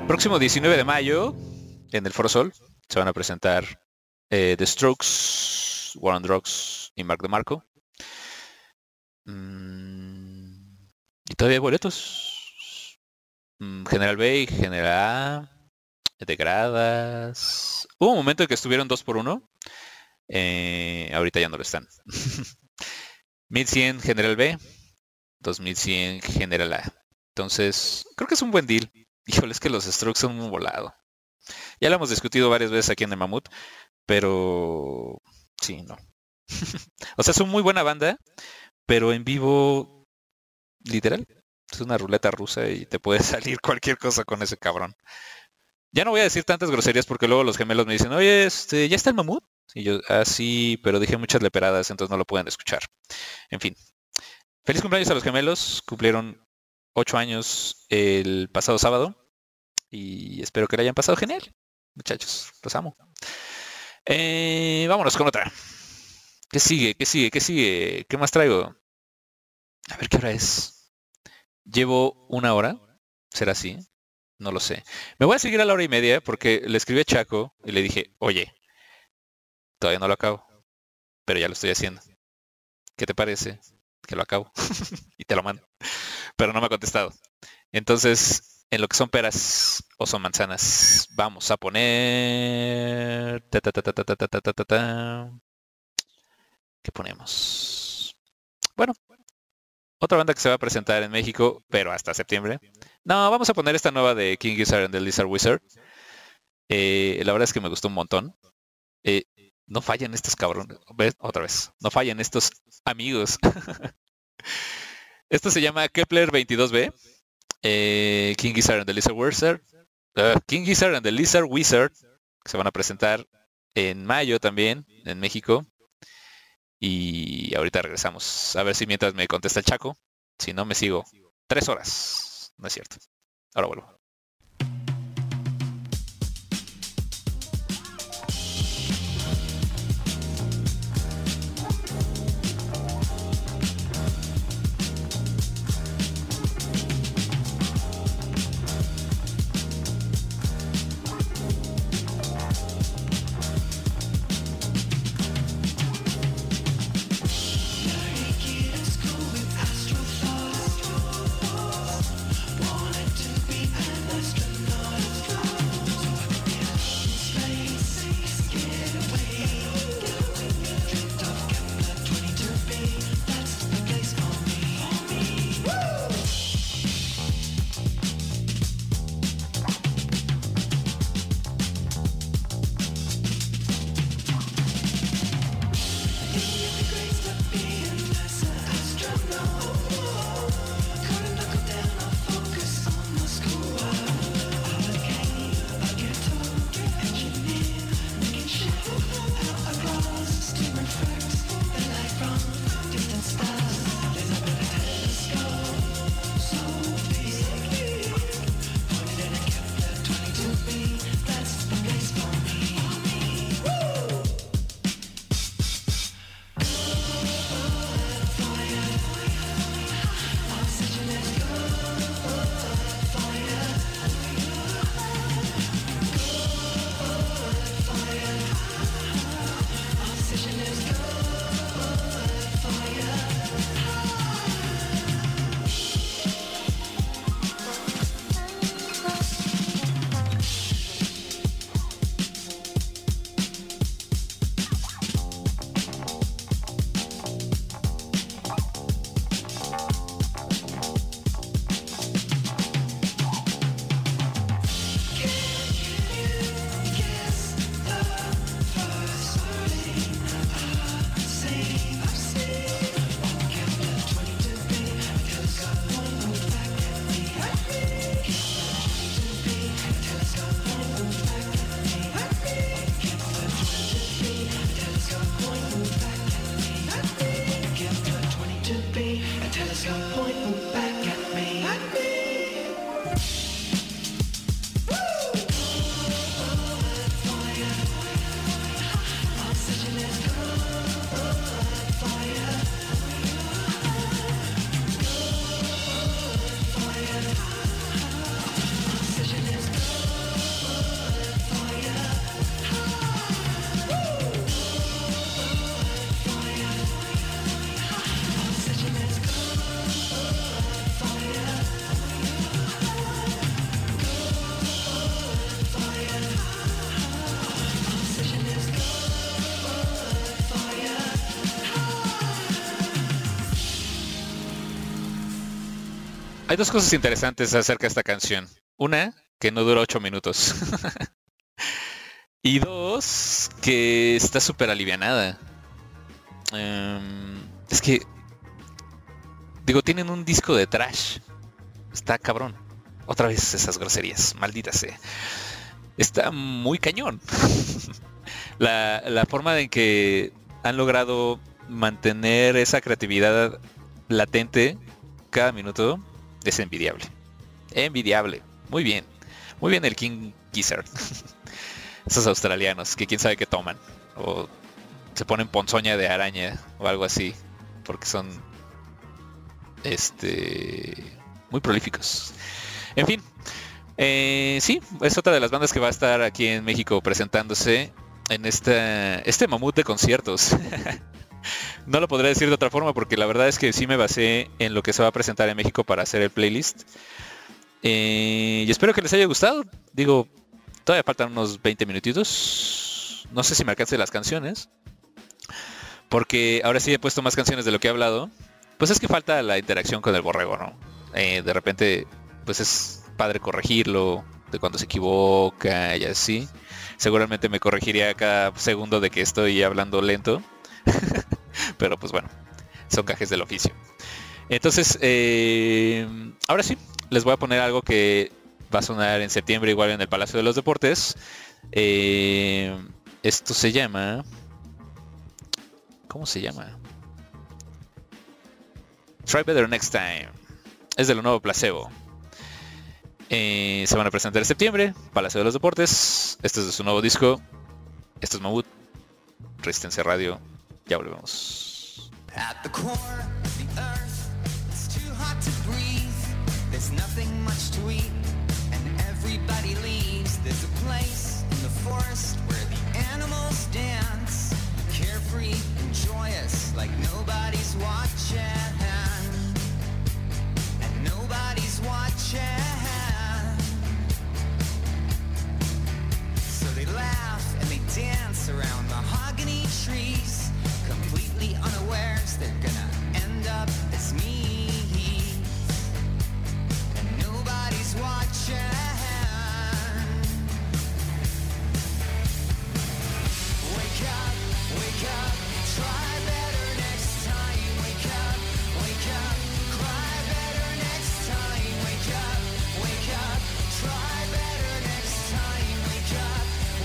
Próximo 19 de mayo, en el Foro Sol, se van a presentar The Strokes, War on Drugs y Mark DeMarco. Y todavía hay boletos. General B y General A, de gradas. Hubo un momento en que estuvieron 2x1. Ahorita ya no lo están. 1100 General B, 2100 General A. Entonces, creo que es un buen deal. Híjole, es que los Strokes son un volado. Ya lo hemos discutido varias veces aquí en el Mamut, pero sí, no. O sea, son muy buena banda, pero en vivo, literal, es una ruleta rusa y te puede salir cualquier cosa con ese cabrón. Ya no voy a decir tantas groserías porque luego los gemelos me dicen, oye, ¿ya está el Mamut? Y yo, sí, pero dije muchas leperadas, entonces no lo pueden escuchar. En fin. Feliz cumpleaños a los gemelos. Cumplieron 8 años el pasado sábado. Y espero que le hayan pasado genial. Muchachos, los amo. Vámonos con otra. ¿Qué sigue? ¿Qué más traigo? A ver qué hora es. Llevo 1 hora. ¿Será así? No lo sé. Me voy a seguir a la 1:30 porque le escribí a Chaco y le dije, oye, todavía no lo acabo, pero ya lo estoy haciendo. ¿Qué te parece? Que lo acabo. Y te lo mando. Pero no me ha contestado. Entonces, en lo que son peras o son manzanas, vamos a poner... ¿Qué ponemos? Bueno, otra banda que se va a presentar en México, pero hasta septiembre. No, vamos a poner esta nueva de King Gizzard and the Lizard Wizard. La verdad es que me gustó un montón. No fallan estos cabrones. ¿Ves? Otra vez. No fallan estos amigos. Esto se llama Kepler 22b. King Gizzard and the Lizard Wizard. King Gizzard and the Lizard Wizard. Que se van a presentar en mayo también, en México. Y ahorita regresamos. A ver si mientras me contesta el Chaco. Si no, me sigo 3 horas. No es cierto. Ahora vuelvo. Wanted to be Hay dos cosas interesantes acerca de esta canción. Una, que no dura 8 minutos. Y dos, que está súper alivianada. Es que, digo, tienen un disco de trash. Está cabrón. Otra vez esas groserías, maldita sea. Está muy cañón. La forma en que han logrado mantener esa creatividad latente cada minuto es envidiable. Envidiable. Muy bien. Muy bien el King Gizzard. Esos australianos que quién sabe qué toman. O se ponen ponzoña de araña o algo así. Porque son muy prolíficos. En fin. Sí, es otra de las bandas que va a estar aquí en México presentándose en este mamut de conciertos. No lo podré decir de otra forma porque la verdad es que sí me basé en lo que se va a presentar en México para hacer el playlist. Y espero que les haya gustado. Digo, todavía faltan unos 20 minutitos. No sé si me alcance las canciones. Porque ahora sí he puesto más canciones de lo que he hablado. Pues es que falta la interacción con el borrego, ¿no? De repente, pues es padre corregirlo de cuando se equivoca y así. Seguramente me corregiría cada segundo de que estoy hablando lento. Pero pues bueno, son gajes del oficio. Entonces, ahora sí, les voy a poner algo que va a sonar en septiembre igual en el Palacio de los Deportes. Esto se llama... ¿Cómo se llama? Try Better Next Time. Es de lo nuevo Placebo. Se van a presentar en septiembre, Palacio de los Deportes. Este es de su nuevo disco. Esto es Mamut. Resistencia Radio. Ya volvemos. At the core of the earth, it's too hot to breathe. There's nothing much to eat, and everybody leaves. There's a place in the forest where the animals dance, carefree and joyous, like nobody's watching, and nobody's watching. So they laugh and they dance around mahogany trees, completely unawares they're gonna end up as me, and nobody's watching. Wake up, try better next time. Wake up, cry better next time. Wake up, try better next time. Wake up.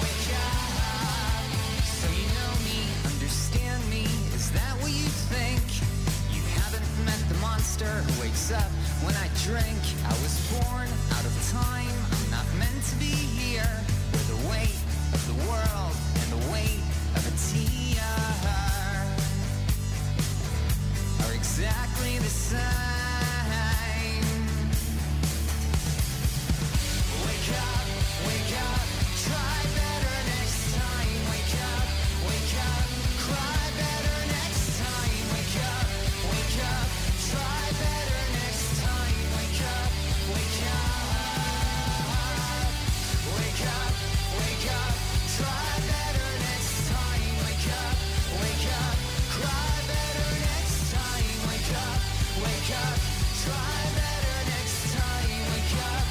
So you know me, understand me, is that what you think? You haven't met the monster who wakes up when I drink. I was born out of time, I'm not meant to be here, where the weight of the world and the weight of a tear are exactly the same. Wake up, try better next time. Wake up, cry better next time. Wake up, try better next time. Wake up, try better next time. Wake up, cry better next time. Wake up, try better next time. Wake up.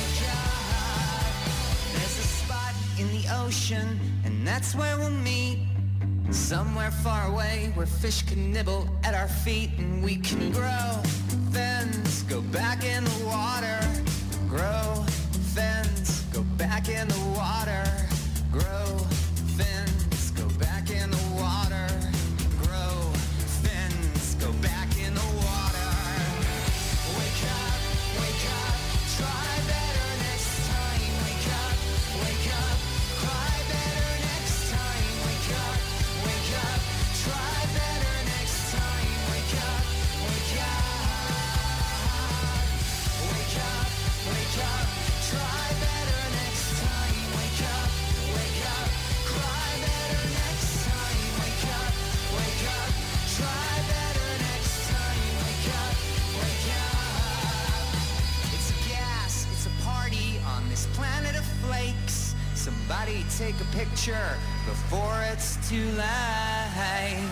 There's a spot in the ocean, and that's where we'll meet. Somewhere far away where fish can nibble at our feet, and we can grow fins, go back in the water. Grow fins, go back in the water. Grow fins, go back in the water. Grow fins, go back in the water. Wake up, try better next time. Wake up, cry better next time. Wake up, try better next time. Wake up, try better next time. Wake up, cry better next time. Wake up, try better next time. Wake up. It's a gas, it's a party on this planet of flakes. Somebody take a picture before it's too late.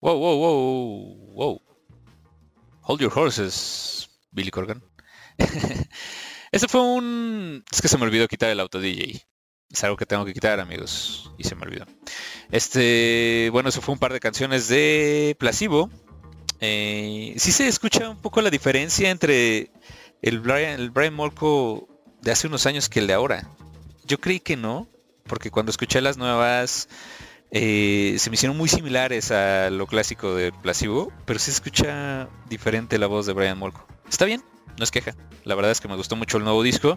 Wow, wow, wow, wow. Hold your horses, Billy Corgan. Ese fue un... Es que se me olvidó quitar el auto DJ. Es algo que tengo que quitar, amigos. Y se me olvidó. Bueno, eso fue un par de canciones de Placebo. Sí se escucha un poco la diferencia entre el Brian Molko de hace unos años que el de ahora. Yo creí que no, porque cuando escuché las nuevas se me hicieron muy similares a lo clásico de Placebo, pero sí se escucha diferente la voz de Brian Molko. Está bien, no es queja. La verdad es que me gustó mucho el nuevo disco.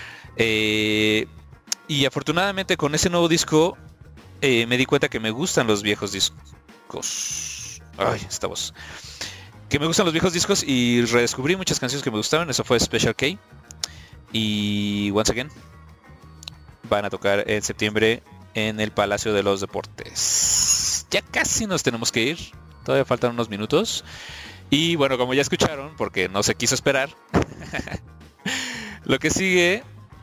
Y afortunadamente con ese nuevo disco me di cuenta que me gustan los viejos discos. Ay, esta voz. Que me gustan los viejos discos y redescubrí muchas canciones que me gustaban. Eso fue Special K. Y Once Again van a tocar en septiembre en el Palacio de los Deportes. Ya casi nos tenemos que ir. Todavía faltan unos minutos. Y bueno, como ya escucharon, porque no se quiso esperar, lo que sigue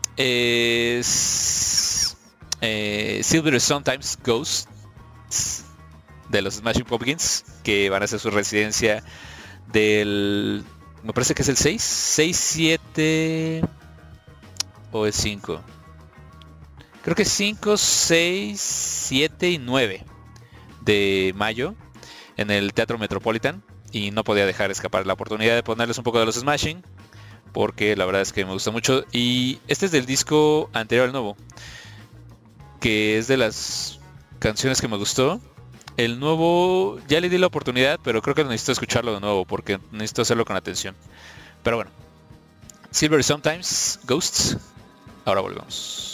es Silver Sometimes Ghosts de los Smashing Pumpkins, que van a hacer su residencia del... Me parece que es el 6, 7 o el 5. Creo que 5, 6, 7 y 9 de mayo en el Teatro Metropolitan. Y no podía dejar escapar la oportunidad de ponerles un poco de los Smashing, porque la verdad es que me gusta mucho. Y este es del disco anterior al nuevo, que es de las canciones que me gustó. El nuevo ya le di la oportunidad, pero creo que necesito escucharlo de nuevo, porque necesito hacerlo con atención. Pero bueno, Silver Sometimes Ghosts. Ahora volvemos.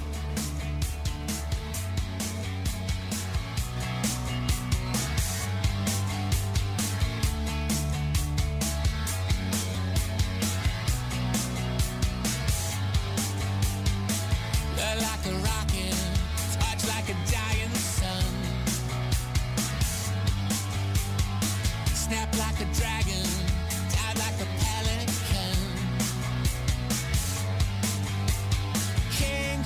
Like a rocket, touch like a dying sun. Snap like a dragon, die like a pelican. King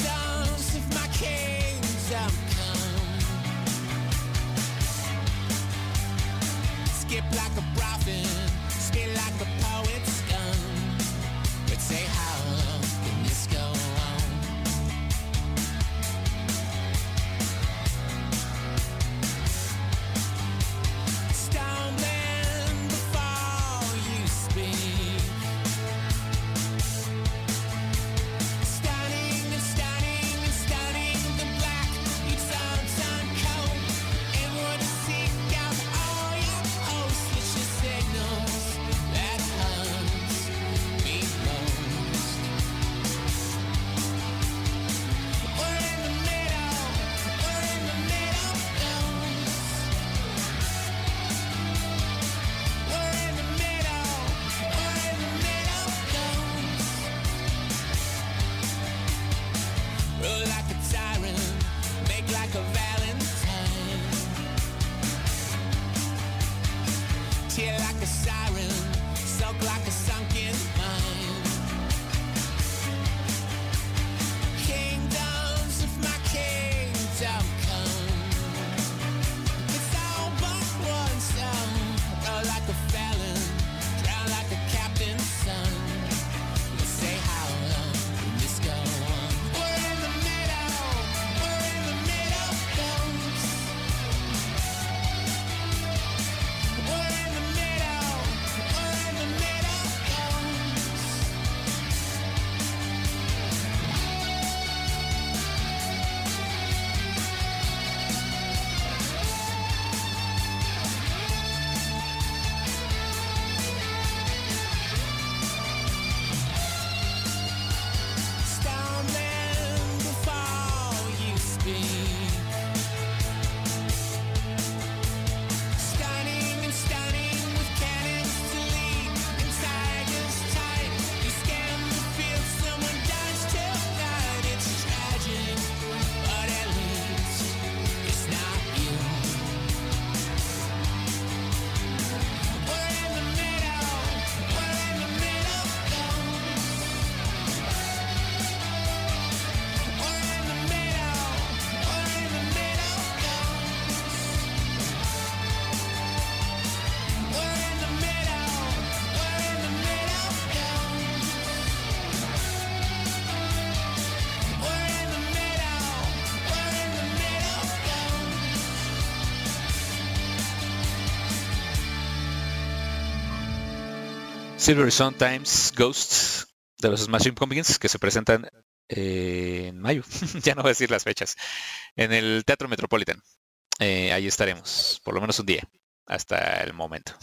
Silver Sun Times Ghosts de los Smashing Pumpkins, que se presentan en mayo. Ya no voy a decir las fechas. En el Teatro Metropolitan. Ahí estaremos, por lo menos un día, hasta el momento.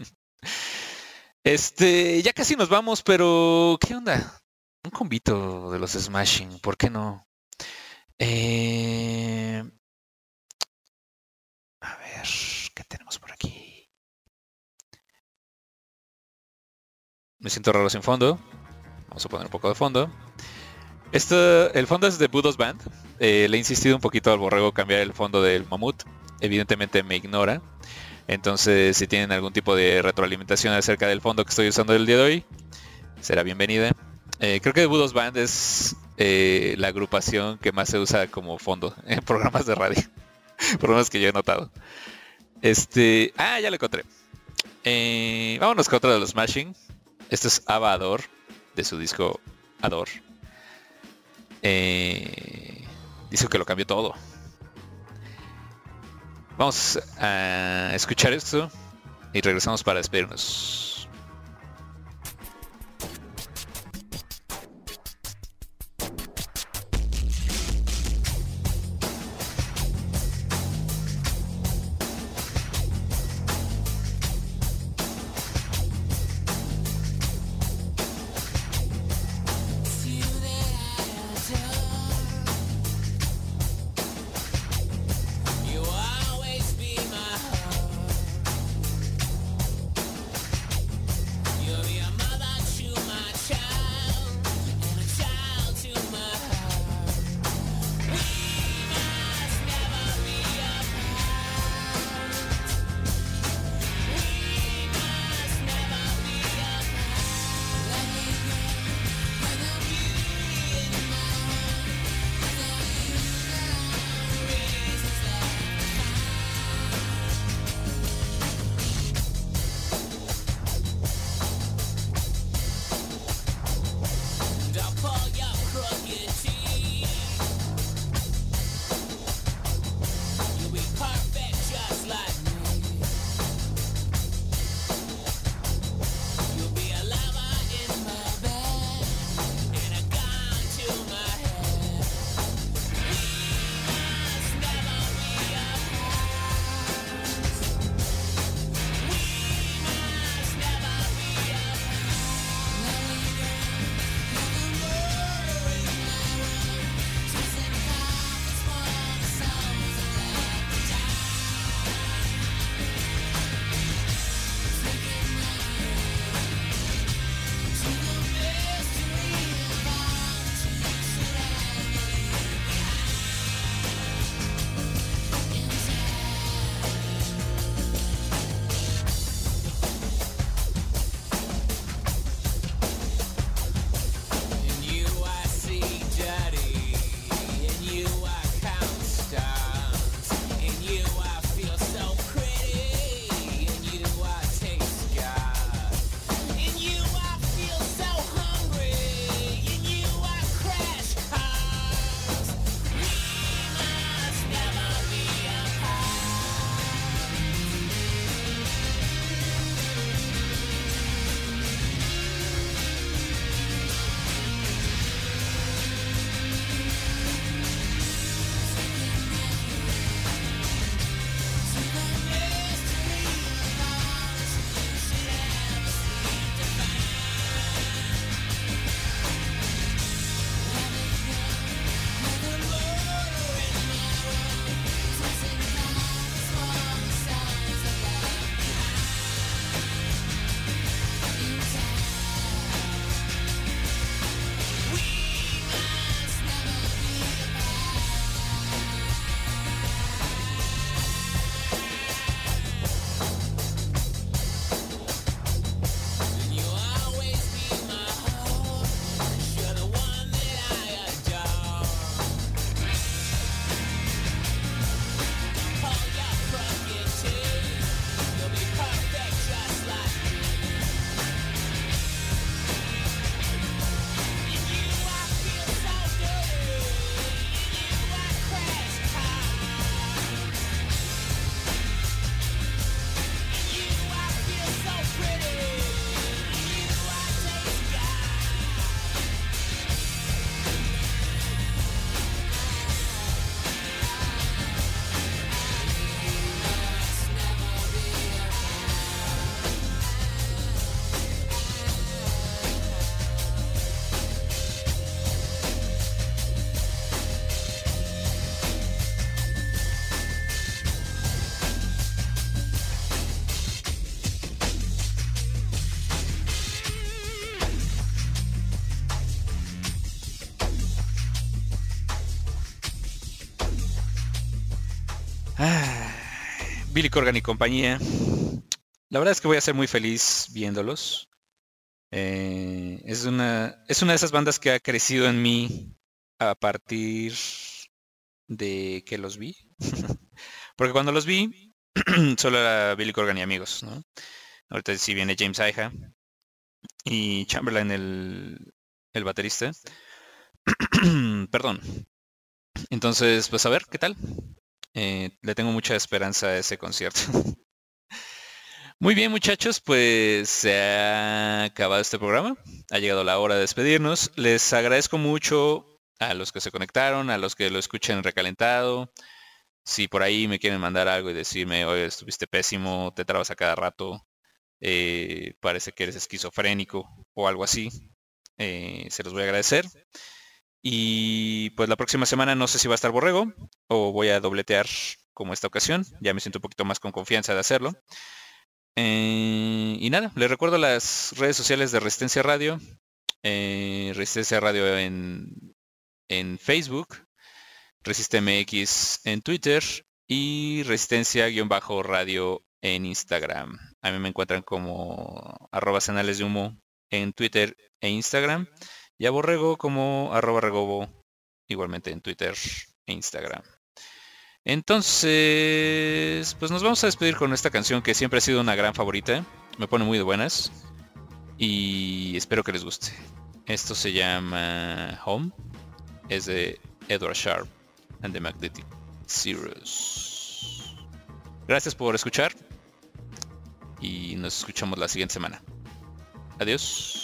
Ya casi nos vamos, pero ¿qué onda? Un convito de los Smashing, ¿por qué no? A ver, ¿qué tenemos por aquí? Me siento raro sin fondo. Vamos a poner un poco de fondo. El fondo es de Budos Band. Le he insistido un poquito al borrego cambiar el fondo del Mamut. Evidentemente me ignora. Entonces, si tienen algún tipo de retroalimentación acerca del fondo que estoy usando el día de hoy, será bienvenida. Creo que Budos Band es la agrupación que más se usa como fondo en programas de radio. Por lo menos que yo he notado. Ya lo encontré. Vámonos con otra de los Smashing. Esto es Ava Ador, de su disco Ador. Dice que lo cambió todo. Vamos a escuchar esto y regresamos para despedirnos. You always be my heart. Billy Corgan y compañía. La verdad es que voy a ser muy feliz viéndolos. Es una de esas bandas que ha crecido en mí a partir de que los vi. Porque cuando los vi, solo era Billy Corgan y amigos, ¿no? Ahorita sí viene James Iha y Chamberlain, el baterista. Perdón. Entonces, pues a ver, ¿qué tal? Le tengo mucha esperanza a ese concierto. Muy bien, muchachos, pues se ha acabado este programa. Ha llegado la hora de despedirnos. Les agradezco mucho a los que se conectaron, a los que lo escuchen recalentado. Si por ahí me quieren mandar algo y decirme, oye, estuviste pésimo, te trabas a cada rato, parece que eres esquizofrénico o algo así, se los voy a agradecer. Y pues la próxima semana no sé si va a estar Borrego o voy a dobletear como esta ocasión. Ya me siento un poquito más con confianza de hacerlo. Y nada, les recuerdo las redes sociales de Resistencia Radio. Resistencia Radio en Facebook, ResistemX en Twitter y Resistencia-Radio en Instagram. A mí me encuentran como @senales-de-humo en Twitter e Instagram. Y a Borrego como @regobo, igualmente en Twitter e Instagram. Entonces, pues nos vamos a despedir con esta canción que siempre ha sido una gran favorita. Me pone muy de buenas. Y espero que les guste. Esto se llama Home. Es de Edward Sharpe and the Magnetic Zeros. Gracias por escuchar. Y nos escuchamos la siguiente semana. Adiós.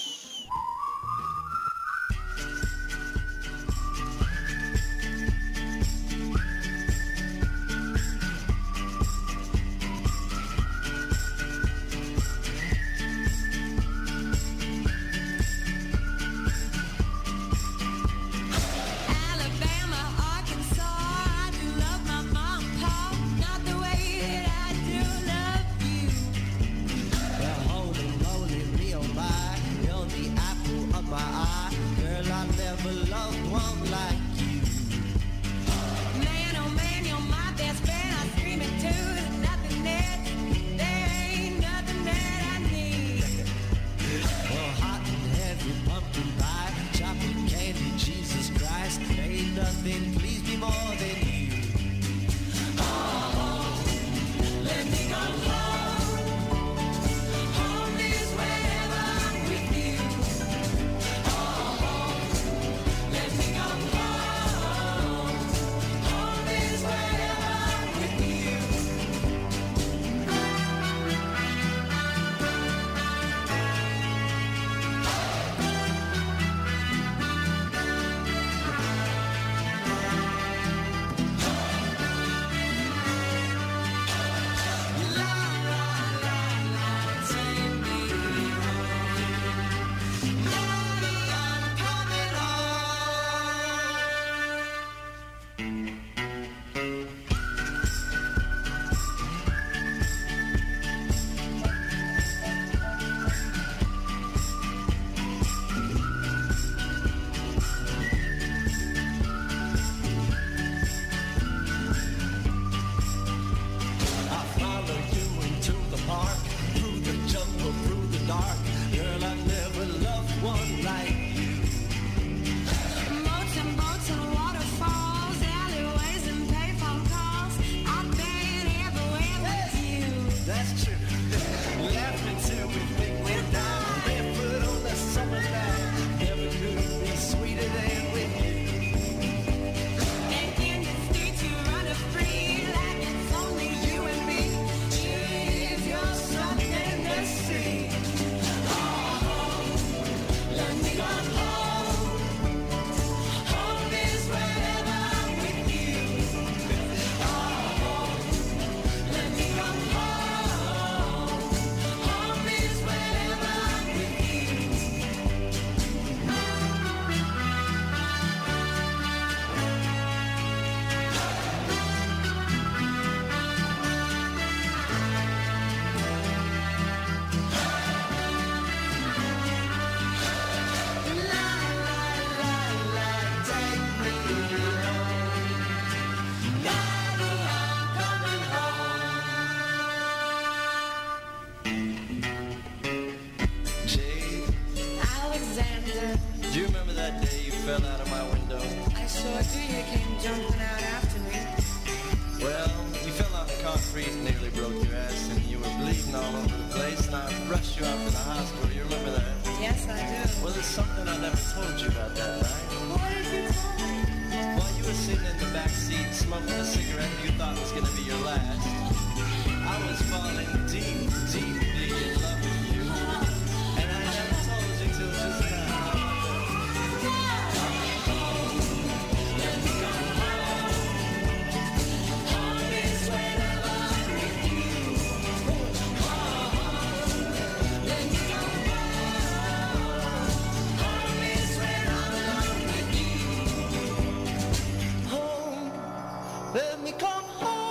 Alabama, Arkansas, I do love my mom and pop, not the way that I do love you. Well, holy moly, real bad. You're fell out of my window. I saw it too. You came jumping out after me. Well, you fell on the concrete and nearly broke your ass, and you were bleeding all over the place, and I rushed you out to the hospital. You remember that? Yes, I do. Well, there's something I never told you about that night. What did you tell me? While you were sitting in the back seat smoking a cigarette you thought was gonna be your last, I was falling deep, deeply in love with you, and I never told you till just now. Home, let me come home.